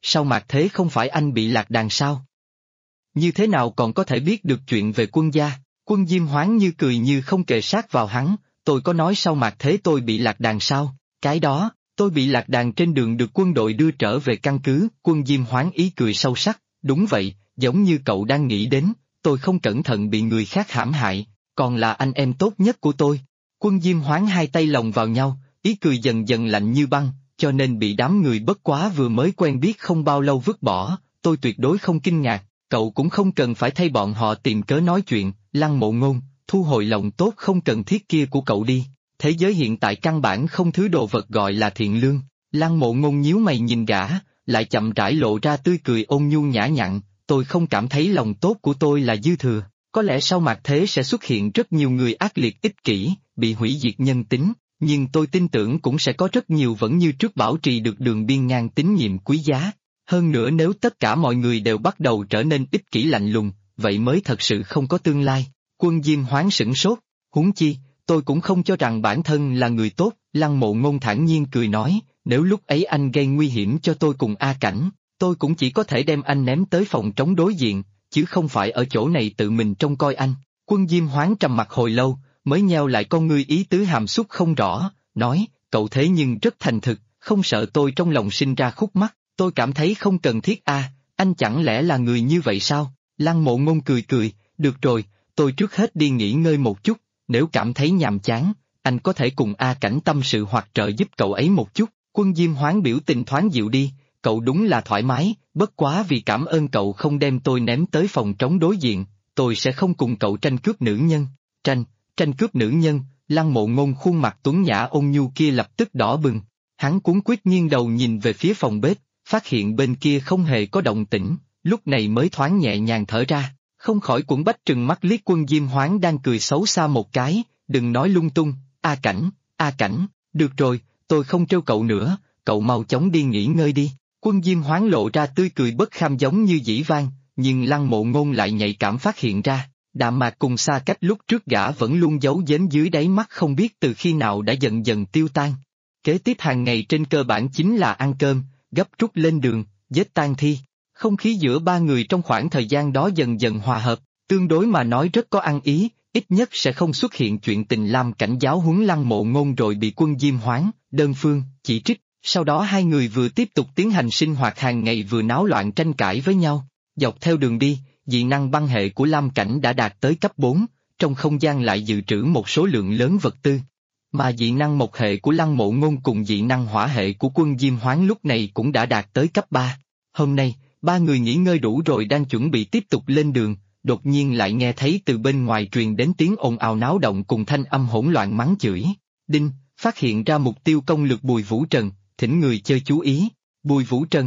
sao Mạc Thế không phải anh bị lạc đàn sao? Như thế nào còn có thể biết được chuyện về quân gia? Quân Diêm Hoán như cười như không kề sát vào hắn, tôi có nói sao Mạc Thế tôi bị lạc đàn sao? Cái đó, tôi bị lạc đàn trên đường được quân đội đưa trở về căn cứ. Quân Diêm Hoán ý cười sâu sắc, đúng vậy, giống như cậu đang nghĩ đến, tôi không cẩn thận bị người khác hãm hại, còn là anh em tốt nhất của tôi. Quân Diêm Hoán hai tay lồng vào nhau, ý cười dần dần lạnh như băng, cho nên bị đám người bất quá vừa mới quen biết không bao lâu vứt bỏ, tôi tuyệt đối không kinh ngạc, cậu cũng không cần phải thay bọn họ tìm cớ nói chuyện. Lăng Mộ Ngôn, thu hồi lòng tốt không cần thiết kia của cậu đi, thế giới hiện tại căn bản không thứ đồ vật gọi là thiện lương. Lăng Mộ Ngôn nhíu mày nhìn gã, lại chậm rãi lộ ra tươi cười ôn nhu nhã nhặn, tôi không cảm thấy lòng tốt của tôi là dư thừa, có lẽ sau Mạc Thế sẽ xuất hiện rất nhiều người ác liệt ích kỷ, bị hủy diệt nhân tính, nhưng tôi tin tưởng cũng sẽ có rất nhiều vẫn như trước bảo trì được đường biên ngang tín nhiệm quý giá. Hơn nữa nếu tất cả mọi người đều bắt đầu trở nên ích kỷ lạnh lùng, vậy mới thật sự không có tương lai. Quân Diêm Hoán sửng sốt, huống chi, tôi cũng không cho rằng bản thân là người tốt. Lăng Mộ Ngôn thản nhiên cười nói, nếu lúc ấy anh gây nguy hiểm cho tôi cùng A Cảnh, tôi cũng chỉ có thể đem anh ném tới phòng trống đối diện, chứ không phải ở chỗ này tự mình trông coi anh. Quân Diêm Hoán trầm mặt hồi lâu, mới nheo lại con ngươi ý tứ hàm xúc không rõ, nói, cậu thế nhưng rất thành thực, không sợ tôi trong lòng sinh ra khúc mắc, tôi cảm thấy không cần thiết a, anh chẳng lẽ là người như vậy sao? Lăng Mộ Ngôn cười cười, được rồi, tôi trước hết đi nghỉ ngơi một chút, nếu cảm thấy nhàm chán, anh có thể cùng A Cảnh tâm sự hoặc trợ giúp cậu ấy một chút. Quân Diêm Hoán biểu tình thoáng dịu đi, cậu đúng là thoải mái, bất quá vì cảm ơn cậu không đem tôi ném tới phòng trống đối diện, tôi sẽ không cùng cậu tranh cướp nữ nhân. Tranh cướp nữ nhân, Lăng Mộ Ngôn khuôn mặt tuấn nhã ôn nhu kia lập tức đỏ bừng, hắn cuống quýt nghiêng đầu nhìn về phía phòng bếp, phát hiện bên kia không hề có động tĩnh, lúc này mới thoáng nhẹ nhàng thở ra, không khỏi cuộn bách trừng mắt liếc Quân Diêm Hoán đang cười xấu xa một cái, đừng nói lung tung, A Cảnh, được rồi, tôi không trêu cậu nữa, cậu mau chóng đi nghỉ ngơi đi. Quân Diêm Hoán lộ ra tươi cười bất kham giống như dĩ vang, nhưng Lăng Mộ Ngôn lại nhạy cảm phát hiện ra, đạm mạc cùng xa cách lúc trước gã vẫn luôn giấu giếm dưới đáy mắt không biết từ khi nào đã dần dần tiêu tan. Kế tiếp hàng ngày trên cơ bản chính là ăn cơm, gấp rút lên đường, giết tang thi. Không khí giữa ba người trong khoảng thời gian đó dần dần hòa hợp, tương đối mà nói rất có ăn ý, ít nhất sẽ không xuất hiện chuyện tình Lam Cảnh giáo huấn Lăng Mộ Ngôn rồi bị Quân Diêm Hoán, đơn phương, chỉ trích. Sau đó hai người vừa tiếp tục tiến hành sinh hoạt hàng ngày vừa náo loạn tranh cãi với nhau. Dọc theo đường đi, dị năng băng hệ của Lam Cảnh đã đạt tới cấp 4, trong không gian lại dự trữ một số lượng lớn vật tư. Mà dị năng mộc hệ của Lăng Mộ Ngôn cùng dị năng hỏa hệ của Quân Diêm Hoán lúc này cũng đã đạt tới cấp 3. Hôm nay, ba người nghỉ ngơi đủ rồi đang chuẩn bị tiếp tục lên đường, đột nhiên lại nghe thấy từ bên ngoài truyền đến tiếng ồn ào náo động cùng thanh âm hỗn loạn mắng chửi. Đinh, phát hiện ra mục tiêu công lược Bùi Vũ Trần, thỉnh người chơi chú ý. Bùi Vũ Trần.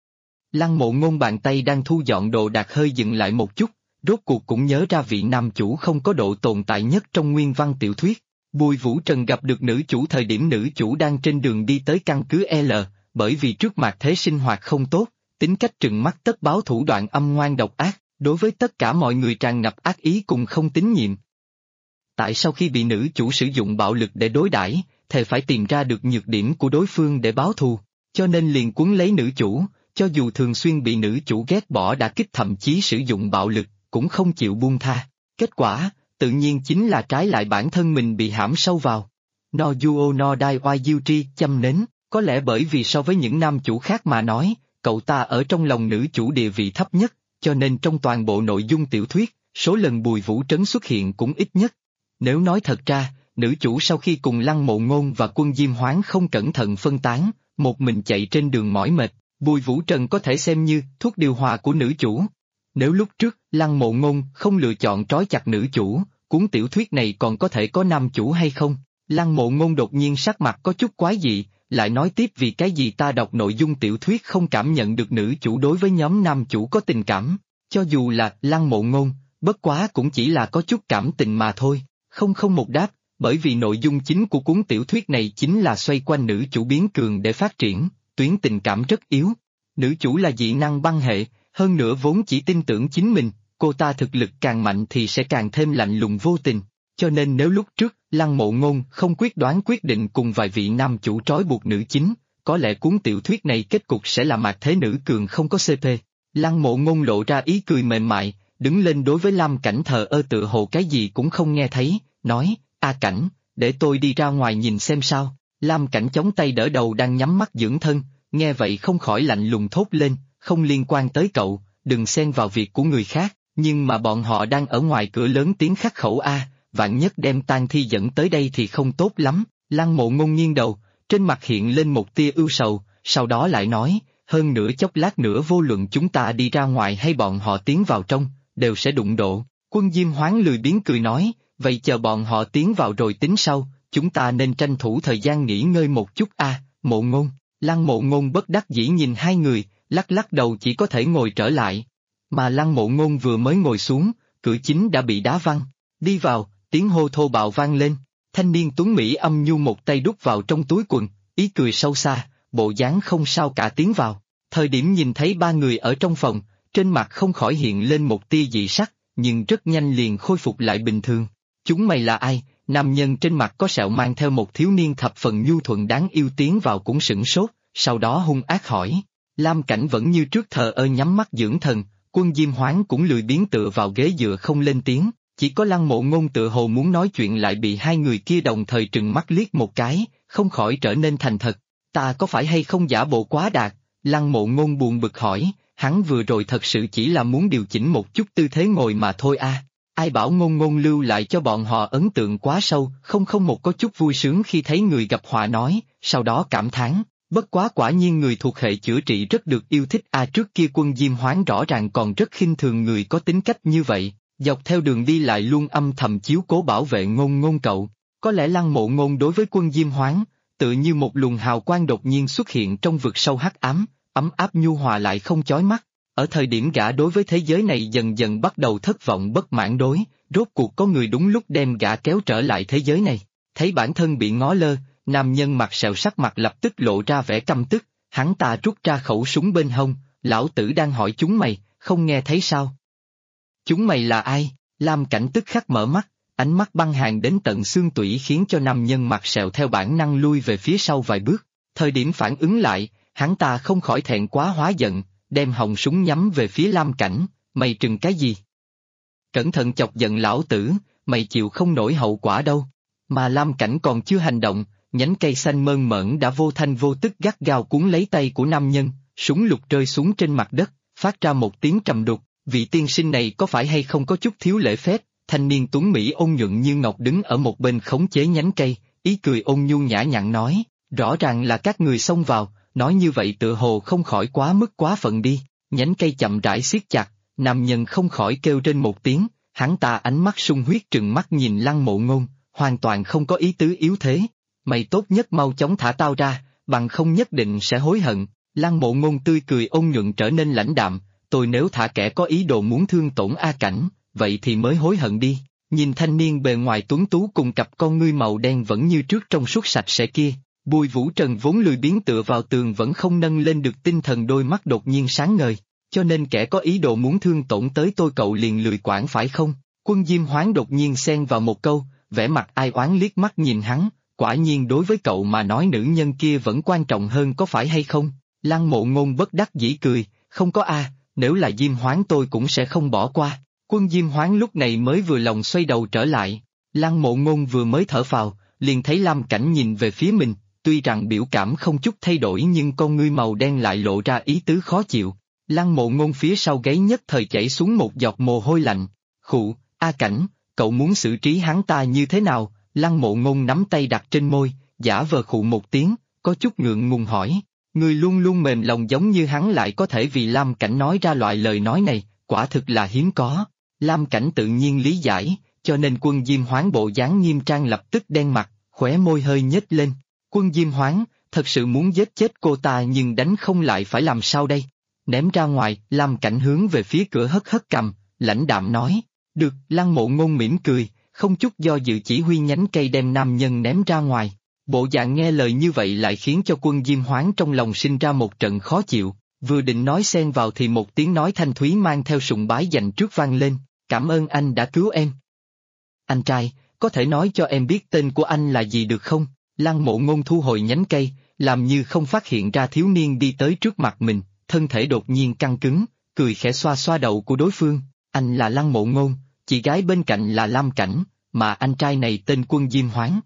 Lăng Mộ Ngôn bàn tay đang thu dọn đồ đạc hơi dừng lại một chút, rốt cuộc cũng nhớ ra vị nam chủ không có độ tồn tại nhất trong nguyên văn tiểu thuyết. Bùi Vũ Trần gặp được nữ chủ thời điểm nữ chủ đang trên đường đi tới căn cứ L, bởi vì trước Mạc Thế sinh hoạt không tốt, tính cách trừng mắt tất báo thủ đoạn âm ngoan độc ác, đối với tất cả mọi người tràn ngập ác ý cùng không tín nhiệm. Tại sau khi bị nữ chủ sử dụng bạo lực để đối đãi, thề phải tìm ra được nhược điểm của đối phương để báo thù, cho nên liền cuốn lấy nữ chủ, cho dù thường xuyên bị nữ chủ ghét bỏ đả kích thậm chí sử dụng bạo lực, cũng không chịu buông tha. Kết quả, tự nhiên chính là trái lại bản thân mình bị hãm sâu vào. No Yuo no Dai Oai Yu Tri châm nến, có lẽ bởi vì so với những nam chủ khác mà nói, cậu ta ở trong lòng nữ chủ địa vị thấp nhất, cho nên trong toàn bộ nội dung tiểu thuyết, số lần Bùi Vũ Trấn xuất hiện cũng ít nhất. Nếu nói thật ra, nữ chủ sau khi cùng Lăng Mộ Ngôn và Quân Diêm Hoán không cẩn thận phân tán, một mình chạy trên đường mỏi mệt, Bùi Vũ Trần có thể xem như thuốc điều hòa của nữ chủ. Nếu lúc trước Lăng Mộ Ngôn không lựa chọn trói chặt nữ chủ, cuốn tiểu thuyết này còn có thể có nam chủ hay không? Lăng Mộ Ngôn đột nhiên sắc mặt có chút quái dị, lại nói tiếp vì cái gì ta đọc nội dung tiểu thuyết không cảm nhận được nữ chủ đối với nhóm nam chủ có tình cảm, cho dù là Lăng Mộ Ngôn, bất quá cũng chỉ là có chút cảm tình mà thôi. Không một đáp, bởi vì nội dung chính của cuốn tiểu thuyết này chính là xoay quanh nữ chủ biến cường để phát triển, tuyến tình cảm rất yếu. Nữ chủ là dị năng băng hệ, hơn nữa vốn chỉ tin tưởng chính mình, cô ta thực lực càng mạnh thì sẽ càng thêm lạnh lùng vô tình, cho nên nếu lúc trước Lăng Mộ Ngôn không quyết định cùng vài vị nam chủ trói buộc nữ chính, có lẽ cuốn tiểu thuyết này kết cục sẽ là mạc thế nữ cường không có CP. Lăng Mộ Ngôn lộ ra ý cười mềm mại, đứng lên đối với Lam Cảnh thờ ơ tựa hồ cái gì cũng không nghe thấy, nói, A Cảnh, để tôi đi ra ngoài nhìn xem sao. Lam Cảnh chống tay đỡ đầu đang nhắm mắt dưỡng thân, nghe vậy không khỏi lạnh lùng thốt lên, không liên quan tới cậu, đừng xen vào việc của người khác, nhưng mà bọn họ đang ở ngoài cửa lớn tiếng khắc khẩu A, vạn nhất đem tang thi dẫn tới đây thì không tốt lắm. Lăng Mộ Ngôn nghiêng đầu, trên mặt hiện lên một tia ưu sầu, sau đó lại nói, hơn nữa chốc lát nữa vô luận chúng ta đi ra ngoài hay bọn họ tiến vào trong, đều sẽ đụng độ. Quân Diêm Hoáng lười biếng cười nói, vậy chờ bọn họ tiến vào rồi tính sau, chúng ta nên tranh thủ thời gian nghỉ ngơi một chút a. Mộ Ngôn. Lăng Mộ Ngôn bất đắc dĩ nhìn hai người, lắc lắc đầu chỉ có thể ngồi trở lại. Mà Lăng Mộ Ngôn vừa mới ngồi xuống, cửa chính đã bị đá văng. Đi vào, tiếng hô thô bạo vang lên. Thanh niên tuấn Mỹ âm nhu một tay đút vào trong túi quần, ý cười sâu xa, bộ dáng không sao cả tiến vào. Thời điểm nhìn thấy ba người ở trong phòng, trên mặt không khỏi hiện lên một tia dị sắc, nhưng rất nhanh liền khôi phục lại bình thường. Chúng mày là ai? Nam nhân trên mặt có sẹo mang theo một thiếu niên thập phần nhu thuận đáng yêu tiến vào cũng sửng sốt, sau đó hung ác hỏi. Lam Cảnh vẫn như trước thờ ơ nhắm mắt dưỡng thần, Quân Diêm Hoáng cũng lười biếng tựa vào ghế dựa không lên tiếng, chỉ có Lăng Mộ Ngôn tựa hồ muốn nói chuyện lại bị hai người kia đồng thời trừng mắt liếc một cái, không khỏi trở nên thành thật. Ta có phải hay không giả bộ quá đạt? Lăng Mộ Ngôn buồn bực hỏi, hắn vừa rồi thật sự chỉ là muốn điều chỉnh một chút tư thế ngồi mà thôi a. Ai bảo Ngôn Ngôn lưu lại cho bọn họ ấn tượng quá sâu, không một có chút vui sướng khi thấy người gặp họa nói, sau đó cảm thán, bất quá quả nhiên người thuộc hệ chữa trị rất được yêu thích a. Trước kia Quân Diêm Hoáng rõ ràng còn rất khinh thường người có tính cách như vậy, dọc theo đường đi lại luôn âm thầm chiếu cố bảo vệ Ngôn Ngôn cậu. Có lẽ Lăng Mộ Ngôn đối với Quân Diêm Hoáng, tự như một luồng hào quang đột nhiên xuất hiện trong vực sâu hắc ám, ấm áp nhu hòa lại không chói mắt. Ở thời điểm gã đối với thế giới này dần dần bắt đầu thất vọng bất mãn đối, rốt cuộc có người đúng lúc đem gã kéo trở lại thế giới này. Thấy bản thân bị ngó lơ, nam nhân mặt sẹo sắc mặt lập tức lộ ra vẻ căm tức, hắn ta rút ra khẩu súng bên hông, lão tử đang hỏi chúng mày, không nghe thấy sao? Chúng mày là ai? Lam Cảnh tức khắc mở mắt, ánh mắt băng hàn đến tận xương tủy khiến cho nam nhân mặt sẹo theo bản năng lui về phía sau vài bước. Thời điểm phản ứng lại, hắn ta không khỏi thẹn quá hóa giận, đem họng súng nhắm về phía Lam Cảnh, mày trừng cái gì? Cẩn thận chọc giận lão tử, mày chịu không nổi hậu quả đâu. Mà Lam Cảnh còn chưa hành động, nhánh cây xanh mơn mởn đã vô thanh vô tức gắt gao cuốn lấy tay của nam nhân, súng lục rơi xuống trên mặt đất, phát ra một tiếng trầm đục. Vị tiên sinh này có phải hay không có chút thiếu lễ phép? Thanh niên tuấn Mỹ ôn nhuận như ngọc đứng ở một bên khống chế nhánh cây, ý cười ôn nhu nhã nhặn nói, rõ ràng là các người xông vào, nói như vậy tựa hồ không khỏi quá mức quá phận đi. Nhánh cây chậm rãi siết chặt, nam nhân không khỏi kêu trên một tiếng, hắn ta ánh mắt sung huyết trừng mắt nhìn Lăng Mộ Ngôn, hoàn toàn không có ý tứ yếu thế. Mày tốt nhất mau chóng thả tao ra, bằng không nhất định sẽ hối hận. Lăng Mộ Ngôn tươi cười ôn nhuận trở nên lãnh đạm, tôi nếu thả kẻ có ý đồ muốn thương tổn A Cảnh, vậy thì mới hối hận đi. Nhìn thanh niên bề ngoài tuấn tú cùng cặp con ngươi màu đen vẫn như trước trong suốt sạch sẽ kia, Bùi Vũ Trần vốn lười biếng tựa vào tường vẫn không nâng lên được tinh thần, đôi mắt đột nhiên sáng ngời, cho nên kẻ có ý đồ muốn thương tổn tới tôi cậu liền lười quản phải không? Quân Diêm Hoáng đột nhiên xen vào một câu, vẻ mặt ai oán liếc mắt nhìn hắn, quả nhiên đối với cậu mà nói nữ nhân kia vẫn quan trọng hơn có phải hay không? Lăng Mộ Ngôn bất đắc dĩ cười, không có a, nếu là Diêm Hoáng tôi cũng sẽ không bỏ qua. Quân Diêm Hoáng lúc này mới vừa lòng xoay đầu trở lại, Lăng Mộ Ngôn vừa mới thở phào, liền thấy Lam Cảnh nhìn về phía mình, tuy rằng biểu cảm không chút thay đổi nhưng con ngươi màu đen lại lộ ra ý tứ khó chịu. Lăng Mộ Ngôn phía sau gáy nhất thời chảy xuống một giọt mồ hôi lạnh, khụ, A Cảnh, cậu muốn xử trí hắn ta như thế nào? Lăng Mộ Ngôn nắm tay đặt trên môi, giả vờ khụ một tiếng, có chút ngượng ngùng hỏi, người luôn luôn mềm lòng giống như hắn lại có thể vì Lam Cảnh nói ra loại lời nói này, quả thực là hiếm có. Lam Cảnh tự nhiên lý giải, cho nên Quân Diêm Hoáng bộ dáng nghiêm trang lập tức đen mặt, khóe môi hơi nhếch lên. Quân Diêm Hoáng, thật sự muốn giết chết cô ta nhưng đánh không lại phải làm sao đây? Ném ra ngoài, Lam Cảnh hướng về phía cửa hất hất cầm, lãnh đạm nói, được. Lăng Mộ Ngôn mỉm cười, không chút do dự chỉ huy nhánh cây đem nam nhân ném ra ngoài. Bộ dạng nghe lời như vậy lại khiến cho Quân Diêm Hoáng trong lòng sinh ra một trận khó chịu, vừa định nói xen vào thì một tiếng nói thanh thúy mang theo sùng bái dành trước vang lên, cảm ơn anh đã cứu em. Anh trai, có thể nói cho em biết tên của anh là gì được không? Lăng Mộ Ngôn thu hồi nhánh cây, làm như không phát hiện ra thiếu niên đi tới trước mặt mình, thân thể đột nhiên căng cứng, cười khẽ xoa xoa đầu của đối phương. Anh là Lăng Mộ Ngôn, chị gái bên cạnh là Lam Cảnh, mà anh trai này tên Quân Diêm Hoán.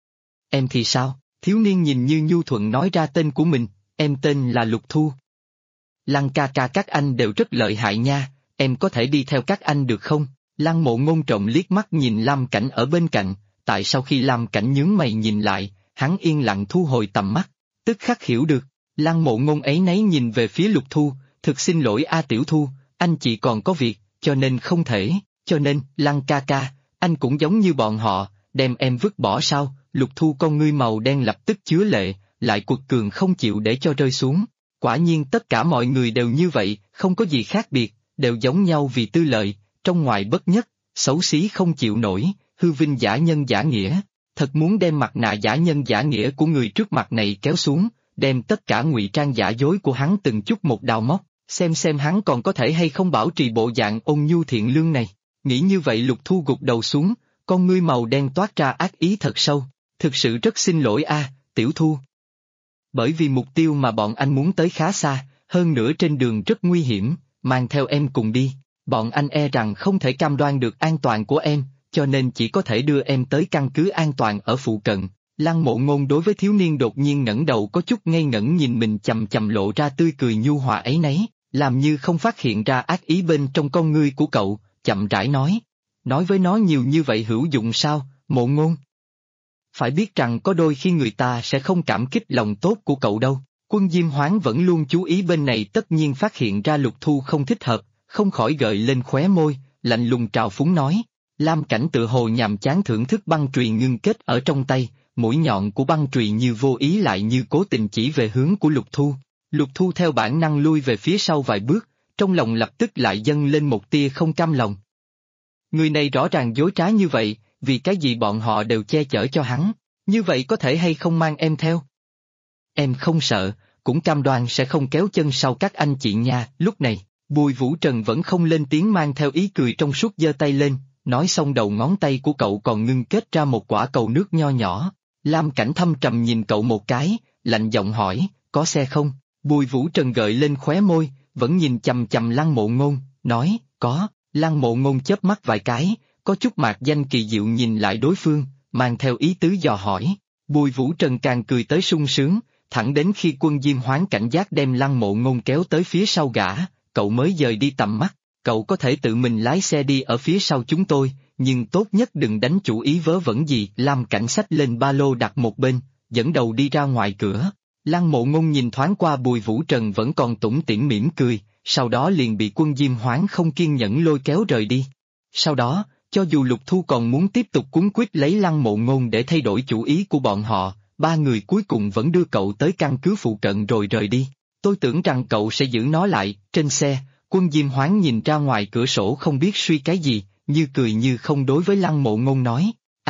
Em thì sao? Thiếu niên nhìn như nhu thuận nói ra tên của mình, em tên là Lục Thu. Lăng ca ca các anh đều rất lợi hại nha, em có thể đi theo các anh được không? Lăng Mộ Ngôn trộm liếc mắt nhìn Lam Cảnh ở bên cạnh, tại sau khi Lam Cảnh nhướng mày nhìn lại, hắn yên lặng thu hồi tầm mắt, tức khắc hiểu được. Lăng Mộ Ngôn ấy nấy nhìn về phía Lục Thu, thực xin lỗi A Tiểu Thu, anh chị còn có việc, cho nên không thể, cho nên, Lăng ca ca, anh cũng giống như bọn họ, đem em vứt bỏ sao? Lục Thu con ngươi màu đen lập tức chứa lệ, lại quật cường không chịu để cho rơi xuống. Quả nhiên tất cả mọi người đều như vậy, không có gì khác biệt, đều giống nhau vì tư lợi, trong ngoài bất nhất, xấu xí không chịu nổi, hư vinh giả nhân giả nghĩa. Thật muốn đem mặt nạ giả nhân giả nghĩa của người trước mặt này kéo xuống, đem tất cả ngụy trang giả dối của hắn từng chút một đào móc, xem hắn còn có thể hay không bảo trì bộ dạng ôn nhu thiện lương này. Nghĩ như vậy Lục Thu gục đầu xuống, con ngươi màu đen toát ra ác ý thật sâu. Thực sự rất xin lỗi a, Tiểu Thu. Bởi vì mục tiêu mà bọn anh muốn tới khá xa, hơn nữa trên đường rất nguy hiểm, mang theo em cùng đi. Bọn anh e rằng không thể cam đoan được an toàn của em, cho nên chỉ có thể đưa em tới căn cứ an toàn ở phụ cận. Lăng Mộ Ngôn đối với thiếu niên đột nhiên ngẩng đầu có chút ngây ngẩn nhìn mình chầm chầm lộ ra tươi cười nhu hòa ấy nấy, làm như không phát hiện ra ác ý bên trong con ngươi của cậu, chậm rãi nói. Nói với nó nhiều như vậy hữu dụng sao, Mộ Ngôn? Phải biết rằng có đôi khi người ta sẽ không cảm kích lòng tốt của cậu đâu. Quân Diêm Hoán vẫn luôn chú ý bên này tất nhiên phát hiện ra Lục Thu không thích hợp, không khỏi gợi lên khóe môi, lạnh lùng trào phúng nói. Lam Cảnh tự hồ nhàm chán thưởng thức băng chùy ngưng kết ở trong tay, mũi nhọn của băng chùy như vô ý lại như cố tình chỉ về hướng của Lục Thu. Lục Thu theo bản năng lui về phía sau vài bước, trong lòng lập tức lại dâng lên một tia không cam lòng. Người này rõ ràng dối trá như vậy, vì cái gì bọn họ đều che chở cho hắn, như vậy có thể hay không mang em theo? Em không sợ, cũng cam đoan sẽ không kéo chân sau các anh chị nha. Lúc này, Bùi Vũ Trần vẫn không lên tiếng mang theo ý cười trong suốt giơ tay lên, nói xong đầu ngón tay của cậu còn ngưng kết ra một quả cầu nước nho nhỏ. Lam Cảnh thâm trầm nhìn cậu một cái, lạnh giọng hỏi, có xe không? Bùi Vũ Trần gợi lên khóe môi, vẫn nhìn chằm chằm Lăng Mộ Ngôn, nói, có. Lăng Mộ Ngôn chớp mắt vài cái, có chút mạc danh kỳ diệu nhìn lại đối phương, mang theo ý tứ dò hỏi. Bùi Vũ Trần càng cười tới sung sướng, thẳng đến khi Quân Diêm Hoán cảnh giác đem Lăng Mộ Ngôn kéo tới phía sau gã, cậu mới dời đi tầm mắt. Cậu có thể tự mình lái xe đi ở phía sau chúng tôi, nhưng tốt nhất đừng đánh chủ ý vớ vẩn gì. Lam Cảnh xách lên ba lô đặt một bên, dẫn đầu đi ra ngoài cửa. Lăng Mộ Ngôn nhìn thoáng qua Bùi Vũ Trần vẫn còn tủm tỉm mỉm cười, sau đó liền bị Quân Diêm Hoán không kiên nhẫn lôi kéo rời đi. Sau đó, cho dù Lục Thu còn muốn tiếp tục cuốn quýt lấy Lăng Mộ Ngôn để thay đổi chủ ý của bọn họ, ba người cuối cùng vẫn đưa cậu tới căn cứ phụ cận rồi rời đi. Tôi tưởng rằng cậu sẽ giữ nó lại. Trên xe, Quân Diêm Hoán nhìn ra ngoài cửa sổ không biết suy cái gì, như cười như không đối với Lăng Mộ Ngôn nói,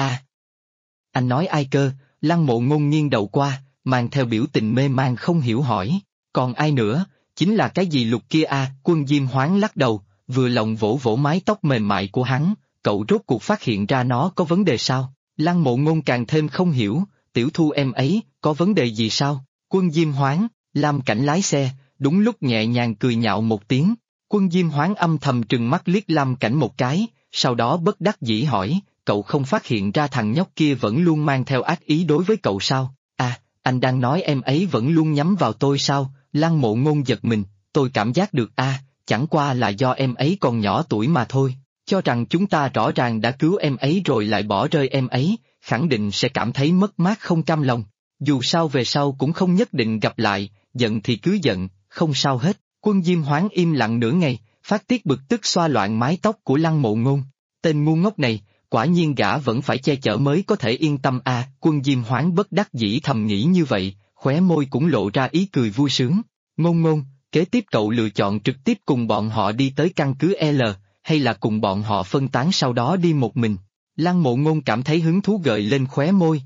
anh nói ai cơ? Lăng Mộ Ngôn nghiêng đầu qua, mang theo biểu tình mê man không hiểu hỏi, còn ai nữa, chính là cái gì Lục kia Quân Diêm Hoán lắc đầu, vừa lòng vỗ vỗ mái tóc mềm mại của hắn, cậu rốt cuộc phát hiện ra nó có vấn đề sao? Lăng Mộ Ngôn càng thêm không hiểu, Tiểu Thu em ấy, có vấn đề gì sao? Quân Diêm Hoán, Lam Cảnh lái xe, đúng lúc nhẹ nhàng cười nhạo một tiếng. Quân Diêm Hoán âm thầm trừng mắt liếc Lam Cảnh một cái, sau đó bất đắc dĩ hỏi, cậu không phát hiện ra thằng nhóc kia vẫn luôn mang theo ác ý đối với cậu sao? Anh đang nói em ấy vẫn luôn nhắm vào tôi sao? Lăng Mộ Ngôn giật mình, tôi cảm giác được chẳng qua là do em ấy còn nhỏ tuổi mà thôi, cho rằng chúng ta rõ ràng đã cứu em ấy rồi lại bỏ rơi em ấy, khẳng định sẽ cảm thấy mất mát không cam lòng. Dù sao về sau cũng không nhất định gặp lại, giận thì cứ giận, không sao hết. Quân Diêm Hoán im lặng nửa ngày, phát tiết bực tức xoa loạn mái tóc của Lăng Mộ Ngôn. Tên ngu ngốc này, quả nhiên gã vẫn phải che chở mới có thể yên tâm Quân Diêm Hoán bất đắc dĩ thầm nghĩ như vậy, khóe môi cũng lộ ra ý cười vui sướng. Ngôn Ngôn, kế tiếp cậu lựa chọn trực tiếp cùng bọn họ đi tới căn cứ L, hay là cùng bọn họ phân tán sau đó đi một mình? Lăng Mộ Ngôn cảm thấy hứng thú gợi lên khóe môi,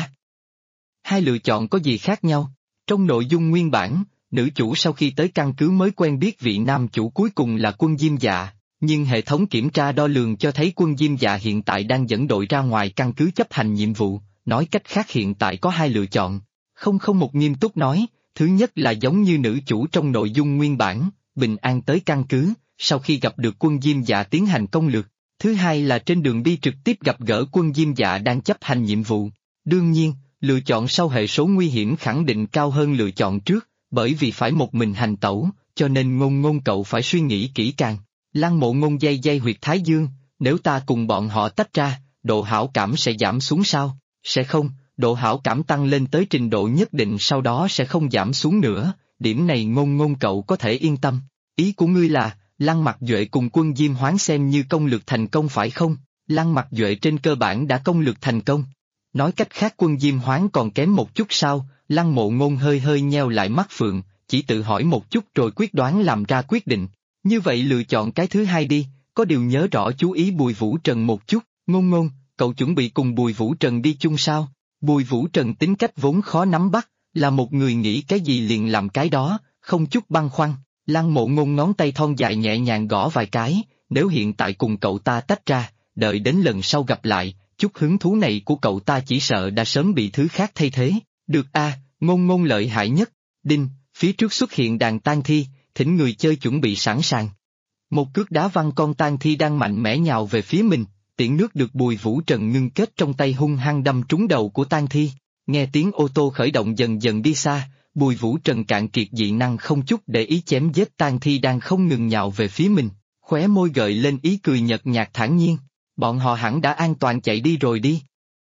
hai lựa chọn có gì khác nhau? Trong nội dung nguyên bản, nữ chủ sau khi tới căn cứ mới quen biết vị nam chủ cuối cùng là Quân Diêm Dạ, nhưng hệ thống kiểm tra đo lường cho thấy Quân Diêm Dạ hiện tại đang dẫn đội ra ngoài căn cứ chấp hành nhiệm vụ, nói cách khác hiện tại có hai lựa chọn. 001 nghiêm túc nói, thứ nhất là giống như nữ chủ trong nội dung nguyên bản, bình an tới căn cứ, sau khi gặp được quân Diêm Dạ tiến hành công lược. Thứ hai là trên đường đi trực tiếp gặp gỡ quân Diêm Dạ đang chấp hành nhiệm vụ. Đương nhiên, lựa chọn sau hệ số nguy hiểm khẳng định cao hơn lựa chọn trước, bởi vì phải một mình hành tẩu, cho nên Ngôn Ngôn cậu phải suy nghĩ kỹ càng. Lăng Mộ Ngôn day huyệt thái dương, nếu ta cùng bọn họ tách ra, độ hảo cảm sẽ giảm xuống sao? Sẽ không, độ hảo cảm tăng lên tới trình độ nhất định sau đó sẽ không giảm xuống nữa, điểm này Ngôn Ngôn cậu có thể yên tâm. Ý của ngươi là, Lăng Mặc Duệ cùng quân Diêm Hoán xem như công lược thành công phải không? Lăng Mặc Duệ trên cơ bản đã công lược thành công. Nói cách khác quân Diêm Hoán còn kém một chút sao? Lăng Mộ Ngôn hơi hơi nheo lại mắt phượng, chỉ tự hỏi một chút rồi quyết đoán làm ra quyết định. Như vậy lựa chọn cái thứ hai đi, có điều nhớ rõ chú ý Bùi Vũ Trần một chút. Ngôn Ngôn, cậu chuẩn bị cùng Bùi Vũ Trần đi chung sao? Bùi Vũ Trần tính cách vốn khó nắm bắt, là một người nghĩ cái gì liền làm cái đó, không chút băn khoăn. Lăng Mộ Ngôn ngón tay thon dài nhẹ nhàng gõ vài cái, nếu hiện tại cùng cậu ta tách ra, đợi đến lần sau gặp lại, chút hứng thú này của cậu ta chỉ sợ đã sớm bị thứ khác thay thế. Được a, Ngôn Ngôn lợi hại nhất. Đinh, phía trước xuất hiện đàn tang thi, thỉnh người chơi chuẩn bị sẵn sàng. Một cước đá văng con tang thi đang mạnh mẽ nhào về phía mình, tiễn nước được Bùi Vũ Trần ngưng kết trong tay hung hăng đâm trúng đầu của tang thi. Nghe tiếng ô tô khởi động dần dần đi xa, Bùi Vũ Trần cạn kiệt dị năng không chút để ý chém giết tang thi đang không ngừng nhào về phía mình, khóe môi gợi lên ý cười nhợt nhạt thản nhiên. Bọn họ hẳn đã an toàn chạy đi rồi đi.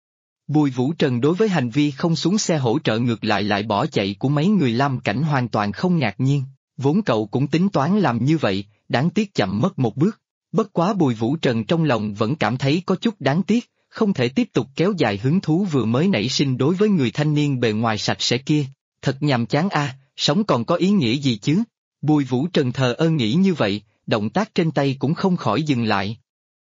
Bùi Vũ Trần đối với hành vi không xuống xe hỗ trợ ngược lại bỏ chạy của mấy người Lam Cảnh hoàn toàn không ngạc nhiên, vốn cậu cũng tính toán làm như vậy, đáng tiếc chậm mất một bước. Bất quá Bùi Vũ Trần trong lòng vẫn cảm thấy có chút đáng tiếc, không thể tiếp tục kéo dài hứng thú vừa mới nảy sinh đối với người thanh niên bề ngoài sạch sẽ kia. Thật nhàm chán a, sống còn có ý nghĩa gì chứ? Bùi Vũ Trần thờ ơ nghĩ như vậy, động tác trên tay cũng không khỏi dừng lại.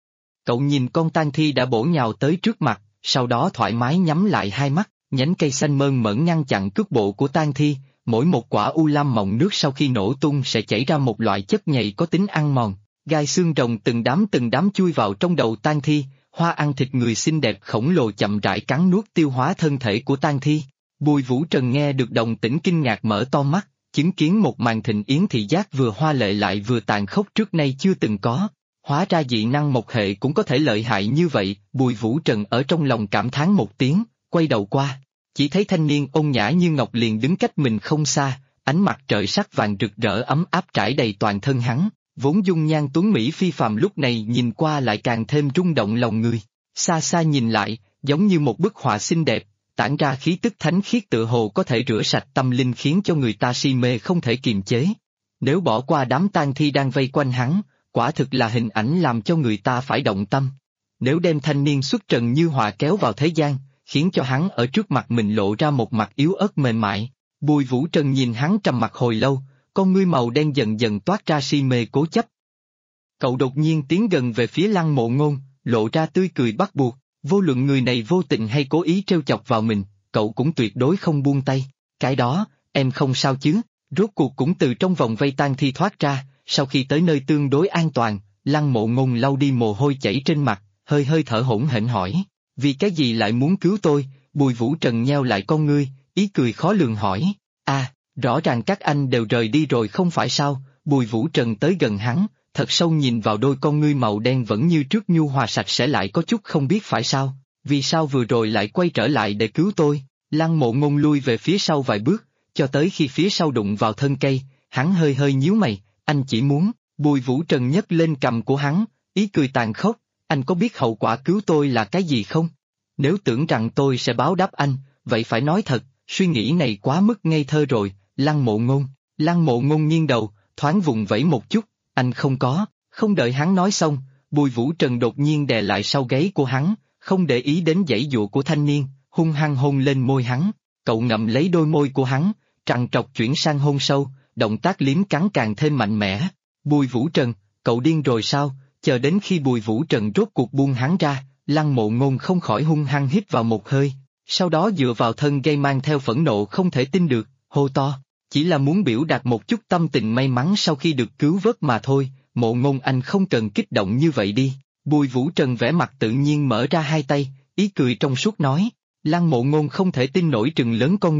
Cậu nhìn con tang thi đã bổ nhào tới trước mặt, sau đó thoải mái nhắm lại hai mắt, nhánh cây xanh mơn mởn ngăn chặn cước bộ của tang thi, mỗi một quả u lam mọng nước sau khi nổ tung sẽ chảy ra một loại chất nhầy có tính ăn mòn, gai xương rồng từng đám chui vào trong đầu tang thi, hoa ăn thịt người xinh đẹp khổng lồ chậm rãi cắn nuốt tiêu hóa thân thể của tang thi. Bùi Vũ Trần nghe được đồng tĩnh kinh ngạc mở to mắt, chứng kiến một màn thịnh yến thị giác vừa hoa lệ lại vừa tàn khốc trước nay chưa từng có. Hóa ra dị năng một hệ cũng có thể lợi hại như vậy, Bùi Vũ Trần ở trong lòng cảm thán một tiếng, quay đầu qua, chỉ thấy thanh niên ôn nhã như ngọc liền đứng cách mình không xa, ánh mặt trời sắc vàng rực rỡ ấm áp trải đầy toàn thân hắn, vốn dung nhan tuấn mỹ phi phàm lúc này nhìn qua lại càng thêm rung động lòng người, xa xa nhìn lại, giống như một bức họa xinh đẹp, tản ra khí tức thánh khiết tựa hồ có thể rửa sạch tâm linh khiến cho người ta si mê không thể kiềm chế. Nếu bỏ qua đám tang thi đang vây quanh hắn, quả thực là hình ảnh làm cho người ta phải động tâm. Nếu đem thanh niên xuất trần như họa kéo vào thế gian, khiến cho hắn ở trước mặt mình lộ ra một mặt yếu ớt mềm mại, Bùi Vũ Trần nhìn hắn trầm mặt hồi lâu, con ngươi màu đen dần dần toát ra si mê cố chấp. Cậu đột nhiên tiến gần về phía Lăng Mộ Ngôn, lộ ra tươi cười bắt buộc, vô luận người này vô tình hay cố ý trêu chọc vào mình, cậu cũng tuyệt đối không buông tay. Cái đó, em không sao chứ? Rốt cuộc cũng từ trong vòng vây tang thi thoát ra, sau khi tới nơi tương đối an toàn, Lăng Mộ Ngôn lau đi mồ hôi chảy trên mặt, hơi hơi thở hổn hển hỏi, vì cái gì lại muốn cứu tôi? Bùi Vũ Trần nheo lại con ngươi, ý cười khó lường hỏi, rõ ràng các anh đều rời đi rồi không phải sao? Bùi Vũ Trần tới gần hắn, thật sâu nhìn vào đôi con ngươi màu đen vẫn như trước nhu hòa sạch sẽ lại có chút không biết phải sao, vì sao vừa rồi lại quay trở lại để cứu tôi? Lăng Mộ Ngôn lui về phía sau vài bước, cho tới khi phía sau đụng vào thân cây, hắn hơi hơi nhíu mày, anh chỉ muốn, Bùi Vũ Trần nhấc lên cầm của hắn, ý cười tàn khốc, anh có biết hậu quả cứu tôi là cái gì không? Nếu tưởng rằng tôi sẽ báo đáp anh, vậy phải nói thật, suy nghĩ này quá mức ngây thơ rồi. Lăng Mộ Ngôn nghiêng đầu, thoáng vùng vẫy một chút, anh không có, không đợi hắn nói xong, Bùi Vũ Trần đột nhiên đè lại sau gáy của hắn, không để ý đến giãy giụa của thanh niên, hung hăng hôn lên môi hắn, cậu ngậm lấy đôi môi của hắn, trằn trọc chuyển sang hôn sâu, động tác liếm cắn càng thêm mạnh mẽ. Bùi Vũ Trần, cậu điên rồi sao? Chờ đến khi Bùi Vũ Trần rốt cuộc buông hắn ra, Lăng Mộ Ngôn không khỏi hung hăng hít vào một hơi, sau đó dựa vào thân gây mang theo phẫn nộ không thể tin được, hô to, chỉ là muốn biểu đạt một chút tâm tình may mắn sau khi được cứu vớt mà thôi, Mộ Ngôn anh không cần kích động như vậy đi. Bùi Vũ Trần vẻ mặt tự nhiên mở ra hai tay, ý cười trong suốt nói, Lăng Mộ Ngôn không thể tin nổi trừng lớn con ngươi,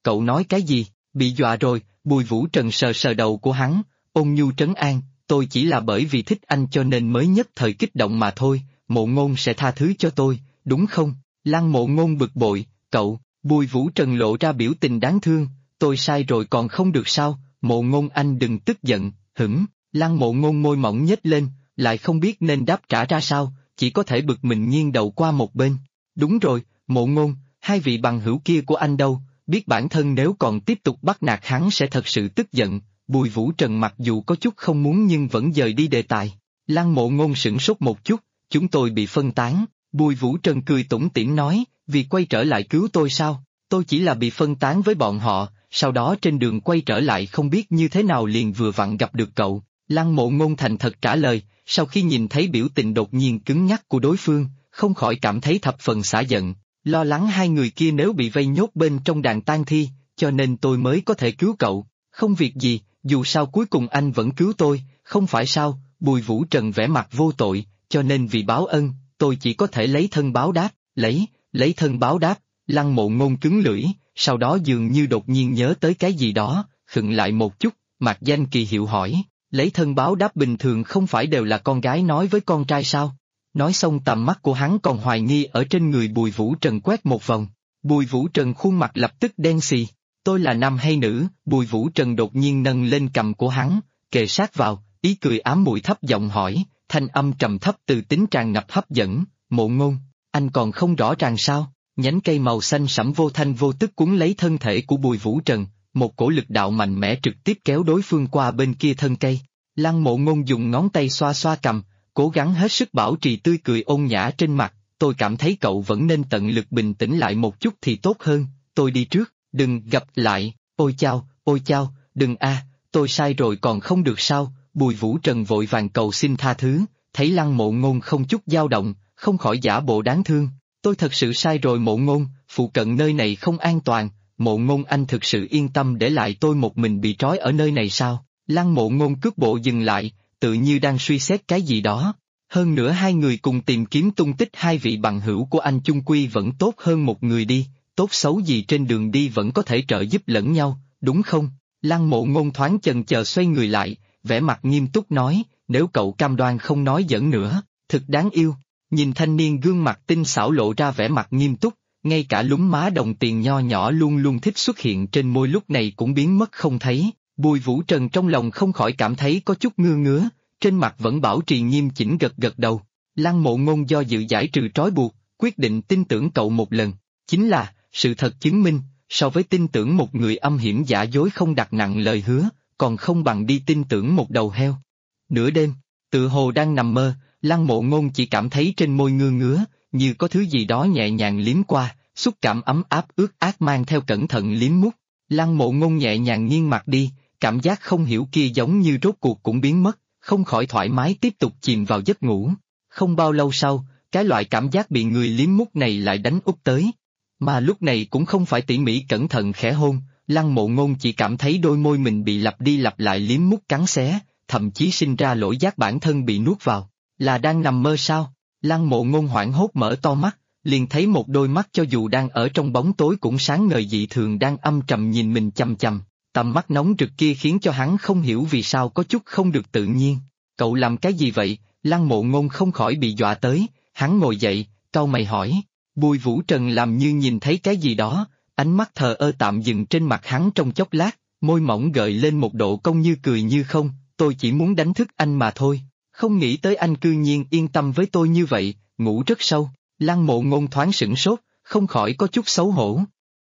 cậu nói cái gì, bị dọa rồi, Bùi Vũ Trần sờ sờ đầu của hắn, ôn nhu trấn an, tôi chỉ là bởi vì thích anh cho nên mới nhất thời kích động mà thôi, Mộ Ngôn sẽ tha thứ cho tôi, đúng không? Lăng Mộ Ngôn bực bội, cậu, Bùi Vũ Trần lộ ra biểu tình đáng thương, tôi sai rồi còn không được sao, Mộ Ngôn anh đừng tức giận, Lăng Mộ Ngôn môi mỏng nhếch lên, lại không biết nên đáp trả ra sao, chỉ có thể bực mình nghiêng đầu qua một bên. Đúng rồi, Mộ Ngôn, hai vị bằng hữu kia của anh đâu, biết bản thân nếu còn tiếp tục bắt nạt hắn sẽ thật sự tức giận, Bùi Vũ Trần mặc dù có chút không muốn nhưng vẫn dời đi đề tài. Lăng Mộ Ngôn sửng sốt một chút, chúng tôi bị phân tán, Bùi Vũ Trần cười tủm tỉm nói, vì quay trở lại cứu tôi sao, tôi chỉ là bị phân tán với bọn họ, sau đó trên đường quay trở lại không biết như thế nào liền vừa vặn gặp được cậu. Lăng Mộ Ngôn thành thật trả lời, sau khi nhìn thấy biểu tình đột nhiên cứng nhắc của đối phương, không khỏi cảm thấy thập phần xả giận, lo lắng hai người kia nếu bị vây nhốt bên trong đàn tang thi, cho nên tôi mới có thể cứu cậu, không việc gì, dù sao cuối cùng anh vẫn cứu tôi, không phải sao, Bùi Vũ Trần vẻ mặt vô tội, cho nên vì báo ân, tôi chỉ có thể lấy thân báo đáp, lấy thân báo đáp, Lăng Mộ Ngôn cứng lưỡi, sau đó dường như đột nhiên nhớ tới cái gì đó, khựng lại một chút, Mạc Danh Kỳ hiệu hỏi. Lấy thân báo đáp bình thường không phải đều là con gái nói với con trai sao? Nói xong tầm mắt của hắn còn hoài nghi ở trên người Bùi Vũ Trần quét một vòng. Bùi Vũ Trần khuôn mặt lập tức đen xì. Tôi là nam hay nữ? Bùi Vũ Trần đột nhiên nâng lên cằm của hắn, kề sát vào, ý cười ám muội thấp giọng hỏi, thanh âm trầm thấp từ tính tràn ngập hấp dẫn, Mộ Ngôn, anh còn không rõ ràng sao? Nhánh cây màu xanh sẫm vô thanh vô tức cuốn lấy thân thể của Bùi Vũ Trần. Một cổ lực đạo mạnh mẽ trực tiếp kéo đối phương qua bên kia thân cây. Lăng Mộ Ngôn dùng ngón tay xoa xoa cằm, cố gắng hết sức bảo trì tươi cười ôn nhã trên mặt, tôi cảm thấy cậu vẫn nên tận lực bình tĩnh lại một chút thì tốt hơn, tôi đi trước, đừng gặp lại, ôi chao, đừng tôi sai rồi còn không được sao, Bùi Vũ Trần vội vàng cầu xin tha thứ, thấy Lăng Mộ Ngôn không chút dao động, không khỏi giả bộ đáng thương, tôi thật sự sai rồi Mộ Ngôn, phụ cận nơi này không an toàn. Mộ Ngôn anh thực sự yên tâm để lại tôi một mình bị trói ở nơi này sao? Lăng Mộ Ngôn cước bộ dừng lại, tự như đang suy xét cái gì đó. Hơn nữa hai người cùng tìm kiếm tung tích hai vị bằng hữu của anh chung quy vẫn tốt hơn một người đi, tốt xấu gì trên đường đi vẫn có thể trợ giúp lẫn nhau, đúng không? Lăng Mộ Ngôn thoáng chần chờ xoay người lại, vẻ mặt nghiêm túc nói, nếu cậu cam đoan không nói giỡn nữa, thực đáng yêu. Nhìn thanh niên gương mặt tinh xảo lộ ra vẻ mặt nghiêm túc. Ngay cả lúm má đồng tiền nho nhỏ luôn luôn thích xuất hiện trên môi lúc này cũng biến mất không thấy, Bùi Vũ Trần trong lòng không khỏi cảm thấy có chút ngứa ngứa, trên mặt vẫn bảo trì nghiêm chỉnh gật gật đầu. Lăng Mộ Ngôn do dự giải trừ trói buộc, quyết định tin tưởng cậu một lần, chính là, sự thật chứng minh, so với tin tưởng một người âm hiểm giả dối không đặt nặng lời hứa, còn không bằng đi tin tưởng một đầu heo. Nửa đêm, tự hồ đang nằm mơ, Lăng Mộ Ngôn chỉ cảm thấy trên môi ngứa ngứa, như có thứ gì đó nhẹ nhàng liếm qua, xúc cảm ấm áp ướt át mang theo cẩn thận liếm mút. Lăng Mộ Ngôn nhẹ nhàng nghiêng mặt đi, cảm giác không hiểu kia giống như rốt cuộc cũng biến mất, không khỏi thoải mái tiếp tục chìm vào giấc ngủ. Không bao lâu sau, cái loại cảm giác bị người liếm mút này lại đánh úp tới. Mà lúc này cũng không phải tỉ mỉ cẩn thận khẽ hôn, Lăng Mộ Ngôn chỉ cảm thấy đôi môi mình bị lặp đi lặp lại liếm mút cắn xé, thậm chí sinh ra lỗi giác bản thân bị nuốt vào. Là đang nằm mơ sao? Lăng Mộ Ngôn hoảng hốt mở to mắt, liền thấy một đôi mắt cho dù đang ở trong bóng tối cũng sáng ngời dị thường đang âm trầm nhìn mình chằm chằm, tầm mắt nóng rực kia khiến cho hắn không hiểu vì sao có chút không được tự nhiên. Cậu làm cái gì vậy? Lăng Mộ Ngôn không khỏi bị dọa tới, hắn ngồi dậy, cau mày hỏi. Bùi Vũ Trần làm như nhìn thấy cái gì đó, ánh mắt thờ ơ tạm dừng trên mặt hắn trong chốc lát, môi mỏng gợi lên một độ cong như cười như không, tôi chỉ muốn đánh thức anh mà thôi, không nghĩ tới anh cư nhiên yên tâm với tôi như vậy, ngủ rất sâu. Lăng Mộ Ngôn thoáng sửng sốt, không khỏi có chút xấu hổ.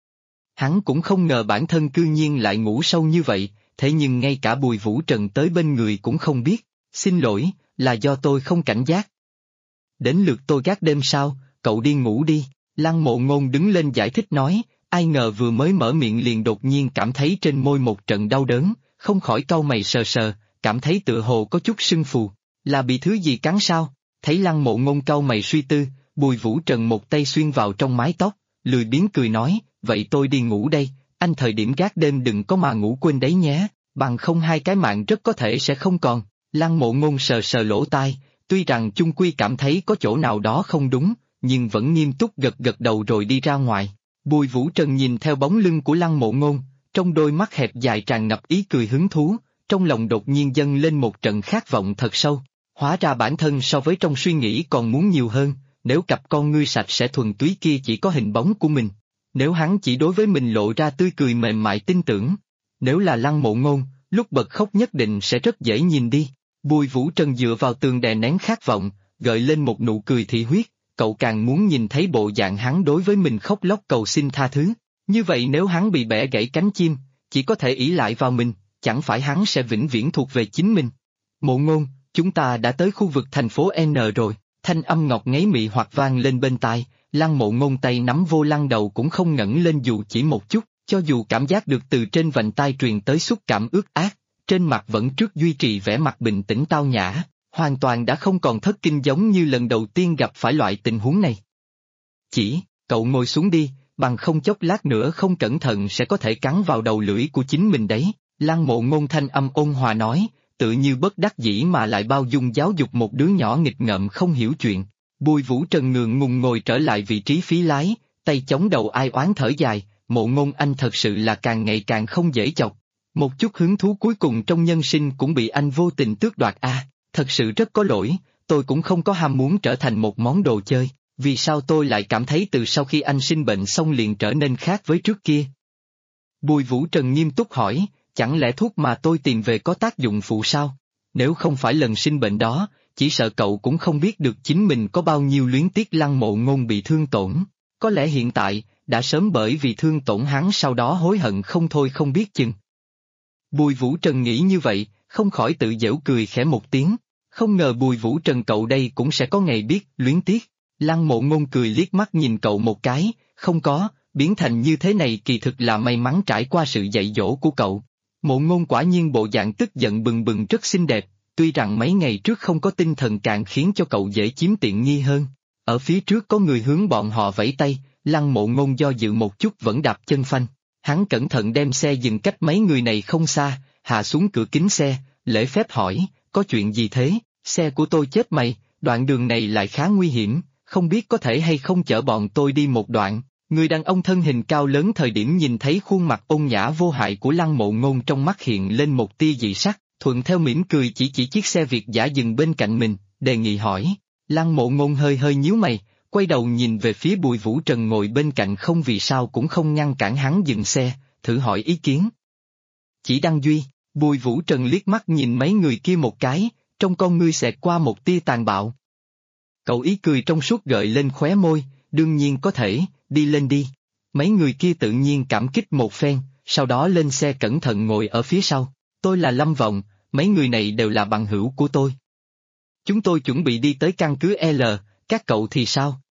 Hắn cũng không ngờ bản thân cư nhiên lại ngủ sâu như vậy, thế nhưng ngay cả Bùi Vũ Trần tới bên người cũng không biết, xin lỗi, là do tôi không cảnh giác. Đến lượt tôi gác đêm sao, cậu đi ngủ đi, Lăng Mộ Ngôn đứng lên giải thích nói, ai ngờ vừa mới mở miệng liền đột nhiên cảm thấy trên môi một trận đau đớn, không khỏi cau mày sờ sờ, cảm thấy tựa hồ có chút sưng phù, là bị thứ gì cắn sao? Thấy Lăng Mộ Ngôn cau mày suy tư, Bùi Vũ Trần một tay xuyên vào trong mái tóc, lười biếng cười nói, vậy tôi đi ngủ đây, anh thời điểm gác đêm đừng có mà ngủ quên đấy nhé, bằng không hai cái mạng rất có thể sẽ không còn. Lăng Mộ Ngôn sờ sờ lỗ tai, tuy rằng chung quy cảm thấy có chỗ nào đó không đúng, nhưng vẫn nghiêm túc gật gật đầu rồi đi ra ngoài. Bùi Vũ Trần nhìn theo bóng lưng của Lăng Mộ Ngôn, trong đôi mắt hẹp dài tràn ngập ý cười hứng thú, trong lòng đột nhiên dâng lên một trận khát vọng thật sâu. Hóa ra bản thân so với trong suy nghĩ còn muốn nhiều hơn, nếu cặp con ngươi sạch sẽ thuần túy kia chỉ có hình bóng của mình. Nếu hắn chỉ đối với mình lộ ra tươi cười mềm mại tin tưởng. Nếu là Lăng Mộ Ngôn, lúc bật khóc nhất định sẽ rất dễ nhìn đi. Bùi Vũ Trần dựa vào tường đè nén khát vọng, gợi lên một nụ cười thị huyết, cậu càng muốn nhìn thấy bộ dạng hắn đối với mình khóc lóc cầu xin tha thứ. Như vậy nếu hắn bị bẻ gãy cánh chim, chỉ có thể ỷ lại vào mình, chẳng phải hắn sẽ vĩnh viễn thuộc về chính mình. Mộ Ngôn, chúng ta đã tới khu vực thành phố N rồi, thanh âm ngọc ngáy mị hoặc vang lên bên tai, Lăng Mộ Ngôn tay nắm vô lăng đầu cũng không ngẩng lên dù chỉ một chút, cho dù cảm giác được từ trên vành tai truyền tới xúc cảm ướt át, trên mặt vẫn trước duy trì vẻ mặt bình tĩnh tao nhã, hoàn toàn đã không còn thất kinh giống như lần đầu tiên gặp phải loại tình huống này. Chỉ, cậu ngồi xuống đi, bằng không chốc lát nữa không cẩn thận sẽ có thể cắn vào đầu lưỡi của chính mình đấy, Lăng Mộ Ngôn thanh âm ôn hòa nói, tự như bất đắc dĩ mà lại bao dung giáo dục một đứa nhỏ nghịch ngợm không hiểu chuyện. Bùi Vũ Trần ngượng ngùng ngồi trở lại vị trí phí lái, tay chống đầu ai oán thở dài, Mộ Ngôn anh thật sự là càng ngày càng không dễ chọc. Một chút hứng thú cuối cùng trong nhân sinh cũng bị anh vô tình tước đoạt thật sự rất có lỗi, tôi cũng không có ham muốn trở thành một món đồ chơi, vì sao tôi lại cảm thấy từ sau khi anh sinh bệnh xong liền trở nên khác với trước kia? Bùi Vũ Trần nghiêm túc hỏi, chẳng lẽ thuốc mà tôi tìm về có tác dụng phụ sao? Nếu không phải lần sinh bệnh đó, chỉ sợ cậu cũng không biết được chính mình có bao nhiêu luyến tiếc Lăng Mộ Ngôn bị thương tổn. Có lẽ hiện tại, đã sớm bởi vì thương tổn hắn sau đó hối hận không thôi không biết chừng. Bùi Vũ Trần nghĩ như vậy, không khỏi tự giễu cười khẽ một tiếng. Không ngờ Bùi Vũ Trần cậu đây cũng sẽ có ngày biết luyến tiếc. Lăng Mộ Ngôn cười liếc mắt nhìn cậu một cái, không có, biến thành như thế này kỳ thực là may mắn trải qua sự dạy dỗ của cậu. Mộ Ngôn quả nhiên bộ dạng tức giận bừng bừng rất xinh đẹp, tuy rằng mấy ngày trước không có tinh thần càng khiến cho cậu dễ chiếm tiện nghi hơn. Ở phía trước có người hướng bọn họ vẫy tay, Lăng Mộ Ngôn do dự một chút vẫn đạp chân phanh. Hắn cẩn thận đem xe dừng cách mấy người này không xa, hạ xuống cửa kính xe, lễ phép hỏi, có chuyện gì thế? Xe của tôi chết mày, đoạn đường này lại khá nguy hiểm, không biết có thể hay không chở bọn tôi đi một đoạn. Người đàn ông thân hình cao lớn thời điểm nhìn thấy khuôn mặt ôn nhã vô hại của Lăng Mộ Ngôn trong mắt hiện lên một tia dị sắc, thuận theo mỉm cười chỉ chiếc xe Việt dã dừng bên cạnh mình, đề nghị hỏi. Lăng Mộ Ngôn hơi hơi nhíu mày, quay đầu nhìn về phía Bùi Vũ Trần ngồi bên cạnh không vì sao cũng không ngăn cản hắn dừng xe, thử hỏi ý kiến. Chỉ Đăng Duy, Bùi Vũ Trần liếc mắt nhìn mấy người kia một cái, trong con ngươi xẹt qua một tia tàn bạo. Cậu ý cười trong suốt gợi lên khóe môi, đương nhiên có thể, đi lên đi. Mấy người kia tự nhiên cảm kích một phen, sau đó lên xe cẩn thận ngồi ở phía sau. Tôi là Lâm Vọng, mấy người này đều là bằng hữu của tôi. Chúng tôi chuẩn bị đi tới căn cứ L, các cậu thì sao?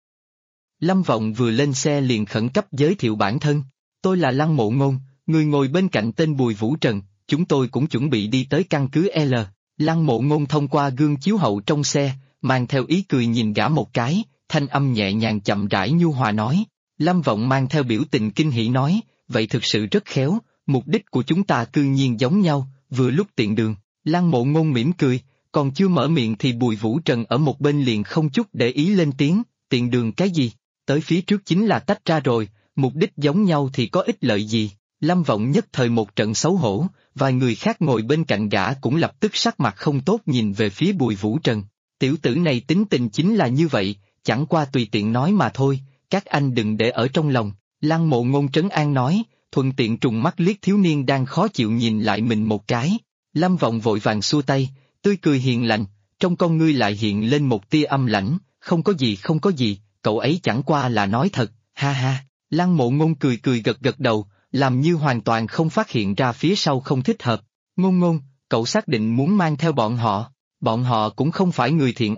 Lâm Vọng vừa lên xe liền khẩn cấp giới thiệu bản thân. Tôi là Lăng Mộ Ngôn, người ngồi bên cạnh tên Bùi Vũ Trần, chúng tôi cũng chuẩn bị đi tới căn cứ L. Lăng Mộ Ngôn thông qua gương chiếu hậu trong xe, mang theo ý cười nhìn gã một cái, thanh âm nhẹ nhàng chậm rãi nhu hòa nói. Lâm Vọng mang theo biểu tình kinh hỉ nói, vậy thực sự rất khéo, mục đích của chúng ta cư nhiên giống nhau, vừa lúc tiện đường. Lăng Mộ Ngôn mỉm cười, còn chưa mở miệng thì Bùi Vũ Trần ở một bên liền không chút để ý lên tiếng, tiện đường cái gì, tới phía trước chính là tách ra rồi, mục đích giống nhau thì có ích lợi gì. Lâm Vọng nhất thời một trận xấu hổ, vài người khác ngồi bên cạnh gã cũng lập tức sắc mặt không tốt nhìn về phía Bùi Vũ Trần. Tiểu tử này tính tình chính là như vậy, chẳng qua tùy tiện nói mà thôi, các anh đừng để ở trong lòng. Lăng Mộ Ngôn trấn an nói, thuận tiện trùng mắt liếc thiếu niên đang khó chịu nhìn lại mình một cái. Lâm Vọng vội vàng xua tay, tươi cười hiền lành, trong con ngươi lại hiện lên một tia âm lãnh, không có gì không có gì, cậu ấy chẳng qua là nói thật, ha ha. Lăng Mộ Ngôn cười cười gật gật đầu, làm như hoàn toàn không phát hiện ra phía sau không thích hợp. Ngôn Ngôn, cậu xác định muốn mang theo bọn họ cũng không phải người thiện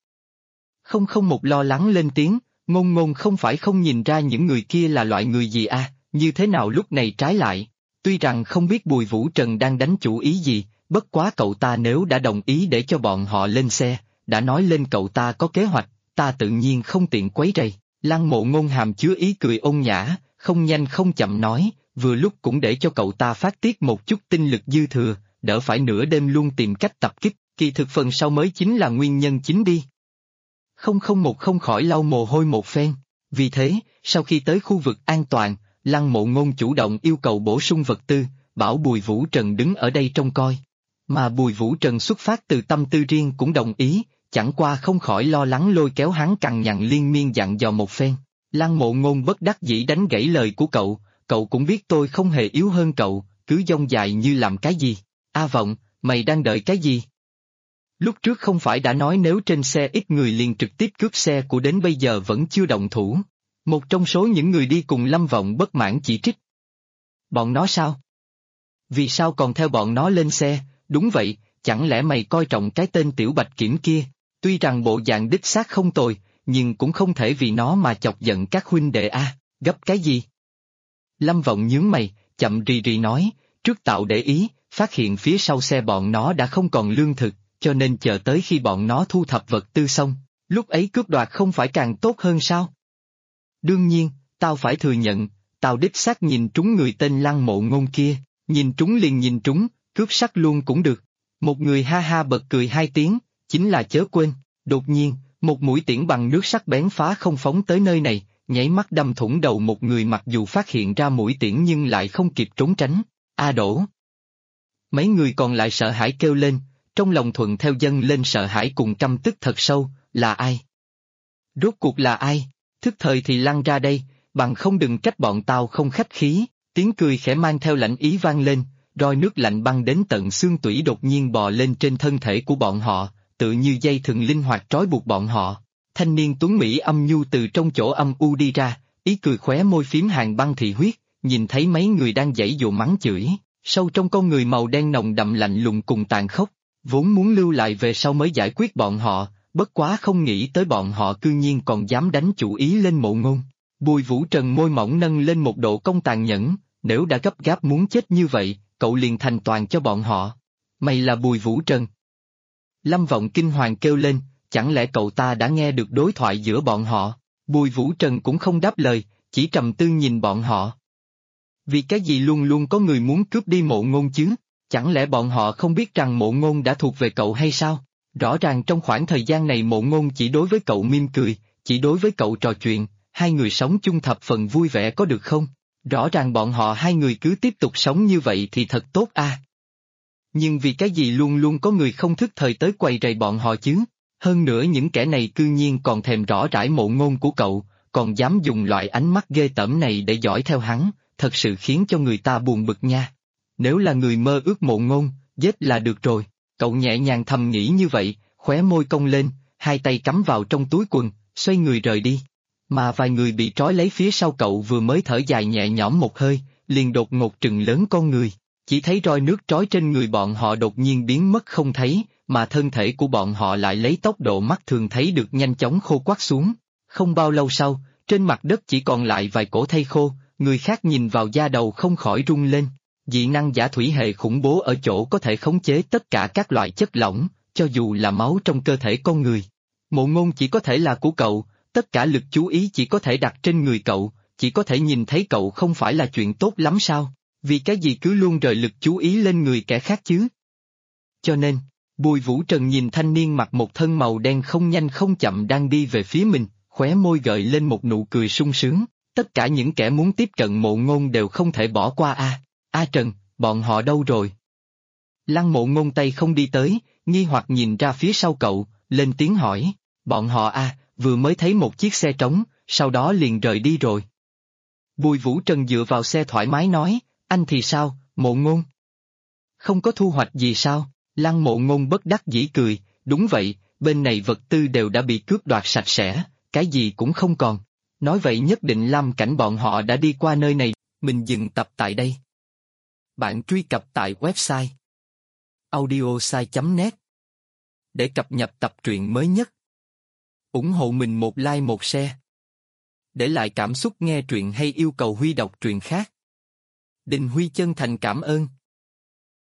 Không không một lo lắng lên tiếng, Ngôn Ngôn không phải không nhìn ra những người kia là loại người gì như thế nào lúc này trái lại. Tuy rằng không biết Bùi Vũ Trần đang đánh chủ ý gì, bất quá cậu ta nếu đã đồng ý để cho bọn họ lên xe, đã nói lên cậu ta có kế hoạch, ta tự nhiên không tiện quấy rầy. Lăng Mộ Ngôn hàm chứa ý cười ôn nhã, không nhanh không chậm nói, vừa lúc cũng để cho cậu ta phát tiết một chút tinh lực dư thừa, đỡ phải nửa đêm luôn tìm cách tập kích, kỳ thực phần sau mới chính là nguyên nhân chính đi. Không khỏi lau mồ hôi một phen, Vì thế, sau khi tới khu vực an toàn, Lăng Mộ Ngôn chủ động yêu cầu bổ sung vật tư, bảo Bùi Vũ Trần đứng ở đây trông coi. Mà Bùi Vũ Trần xuất phát từ tâm tư riêng cũng đồng ý, chẳng qua không khỏi lo lắng lôi kéo hắn cằn nhằn liên miên dặn dò một phen. Lăng Mộ Ngôn bất đắc dĩ đánh gãy lời của cậu cũng biết tôi không hề yếu hơn cậu, cứ dông dài như làm cái gì. A Vọng, mày đang đợi cái gì? Lúc trước không phải đã nói nếu trên xe ít người liền trực tiếp cướp xe của đến bây giờ vẫn chưa động thủ. Một trong số những người đi cùng Lâm Vọng bất mãn chỉ trích. Bọn nó sao? Vì sao còn theo bọn nó lên xe? Đúng vậy, chẳng lẽ mày coi trọng cái tên Tiểu Bạch Kiểm kia? Tuy rằng bộ dạng đích xác không tồi, nhưng cũng không thể vì nó mà chọc giận các huynh đệ a. Gấp cái gì? Lâm Vọng nhướng mày, chậm rì rì nói, trước tạo để ý, phát hiện phía sau xe bọn nó đã không còn lương thực, cho nên chờ tới khi bọn nó thu thập vật tư xong, lúc ấy cướp đoạt không phải càng tốt hơn sao? Đương nhiên, tao phải thừa nhận, tao đích xác nhìn trúng người tên Lăng Mộ Ngôn kia, nhìn trúng liền nhìn trúng, cướp sắc luôn cũng được. Một người ha ha bật cười hai tiếng, chính là chớ quên, đột nhiên, một mũi tiễn bằng nước sắc bén phá không phóng tới nơi này, nháy mắt đâm thủng đầu một người mặc dù phát hiện ra mũi tiễn nhưng lại không kịp trốn tránh. A Đỗ! Mấy người còn lại sợ hãi kêu lên, trong lòng thuận theo dâng lên sợ hãi cùng căm tức thật sâu, là ai? Rốt cuộc là ai? Thức thời thì lăn ra đây, bằng không đừng trách bọn tao không khách khí. Tiếng cười khẽ mang theo lạnh ý vang lên, roi nước lạnh băng đến tận xương tủy đột nhiên bò lên trên thân thể của bọn họ, tự như dây thừng linh hoạt trói buộc bọn họ. Thanh niên tuấn Mỹ âm nhu từ trong chỗ âm u đi ra, ý cười khóe môi phím hàng băng thị huyết, nhìn thấy mấy người đang giãy dụa mắng chửi, sâu trong con người màu đen nồng đậm lạnh lùng cùng tàn khốc, vốn muốn lưu lại về sau mới giải quyết bọn họ, bất quá không nghĩ tới bọn họ cư nhiên còn dám đánh chủ ý lên Mộ Ngôn. Bùi Vũ Trần môi mỏng nâng lên một độ cong tàn nhẫn, nếu đã gấp gáp muốn chết như vậy, cậu liền thành toàn cho bọn họ. Mày là Bùi Vũ Trần. Lâm Vọng kinh hoàng kêu lên, chẳng lẽ cậu ta đã nghe được đối thoại giữa bọn họ? Bùi Vũ Trần cũng không đáp lời, chỉ trầm tư nhìn bọn họ. Vì cái gì luôn luôn có người muốn cướp đi Mộ Ngôn chứ? Chẳng lẽ bọn họ không biết rằng Mộ Ngôn đã thuộc về cậu hay sao? Rõ ràng trong khoảng thời gian này Mộ Ngôn chỉ đối với cậu mỉm cười, chỉ đối với cậu trò chuyện, hai người sống chung thập phần vui vẻ có được không? Rõ ràng bọn họ hai người cứ tiếp tục sống như vậy thì thật tốt a. Nhưng vì cái gì luôn luôn có người không thức thời tới quầy rầy bọn họ chứ? Hơn nữa những kẻ này cư nhiên còn thèm rõ rãi Mộ Ngôn của cậu, còn dám dùng loại ánh mắt ghê tởm này để dõi theo hắn, thật sự khiến cho người ta buồn bực nha. Nếu là người mơ ước Mộ Ngôn, giết là được rồi. Cậu nhẹ nhàng thầm nghĩ như vậy, khóe môi cong lên, hai tay cắm vào trong túi quần, xoay người rời đi. Mà vài người bị trói lấy phía sau cậu vừa mới thở dài nhẹ nhõm một hơi, liền đột ngột trừng lớn con người. Chỉ thấy roi nước trói trên người bọn họ đột nhiên biến mất không thấy, mà thân thể của bọn họ lại lấy tốc độ mắt thường thấy được nhanh chóng khô quắt xuống. Không bao lâu sau, trên mặt đất chỉ còn lại vài cổ thây khô, người khác nhìn vào da đầu không khỏi rung lên. Dị năng giả thủy hệ khủng bố ở chỗ có thể khống chế tất cả các loại chất lỏng, cho dù là máu trong cơ thể con người. Mộ Ngôn chỉ có thể là của cậu, tất cả lực chú ý chỉ có thể đặt trên người cậu, chỉ có thể nhìn thấy cậu không phải là chuyện tốt lắm sao? Vì cái gì cứ luôn rời lực chú ý lên người kẻ khác chứ? Cho nên, Bùi Vũ Trần nhìn thanh niên mặc một thân màu đen không nhanh không chậm đang đi về phía mình, khóe môi gợi lên một nụ cười sung sướng, tất cả những kẻ muốn tiếp cận Mộ Ngôn đều không thể bỏ qua a. A Trần, bọn họ đâu rồi? Lăng Mộ Ngôn tay không đi tới, nghi hoặc nhìn ra phía sau cậu, lên tiếng hỏi, bọn họ vừa mới thấy một chiếc xe trống, sau đó liền rời đi rồi. Bùi Vũ Trần dựa vào xe thoải mái nói, anh thì sao, Mộ Ngôn? Không có thu hoạch gì sao? Lăng Mộ Ngôn bất đắc dĩ cười, đúng vậy, bên này vật tư đều đã bị cướp đoạt sạch sẽ, cái gì cũng không còn. Nói vậy nhất định Lâm Cảnh bọn họ đã đi qua nơi này, mình dừng tập tại đây. Bạn truy cập tại website audiosai.net để cập nhật tập truyện mới nhất. Ủng hộ mình một like một share. Để lại cảm xúc nghe truyện hay yêu cầu Huy đọc truyện khác. Đình Huy chân thành cảm ơn.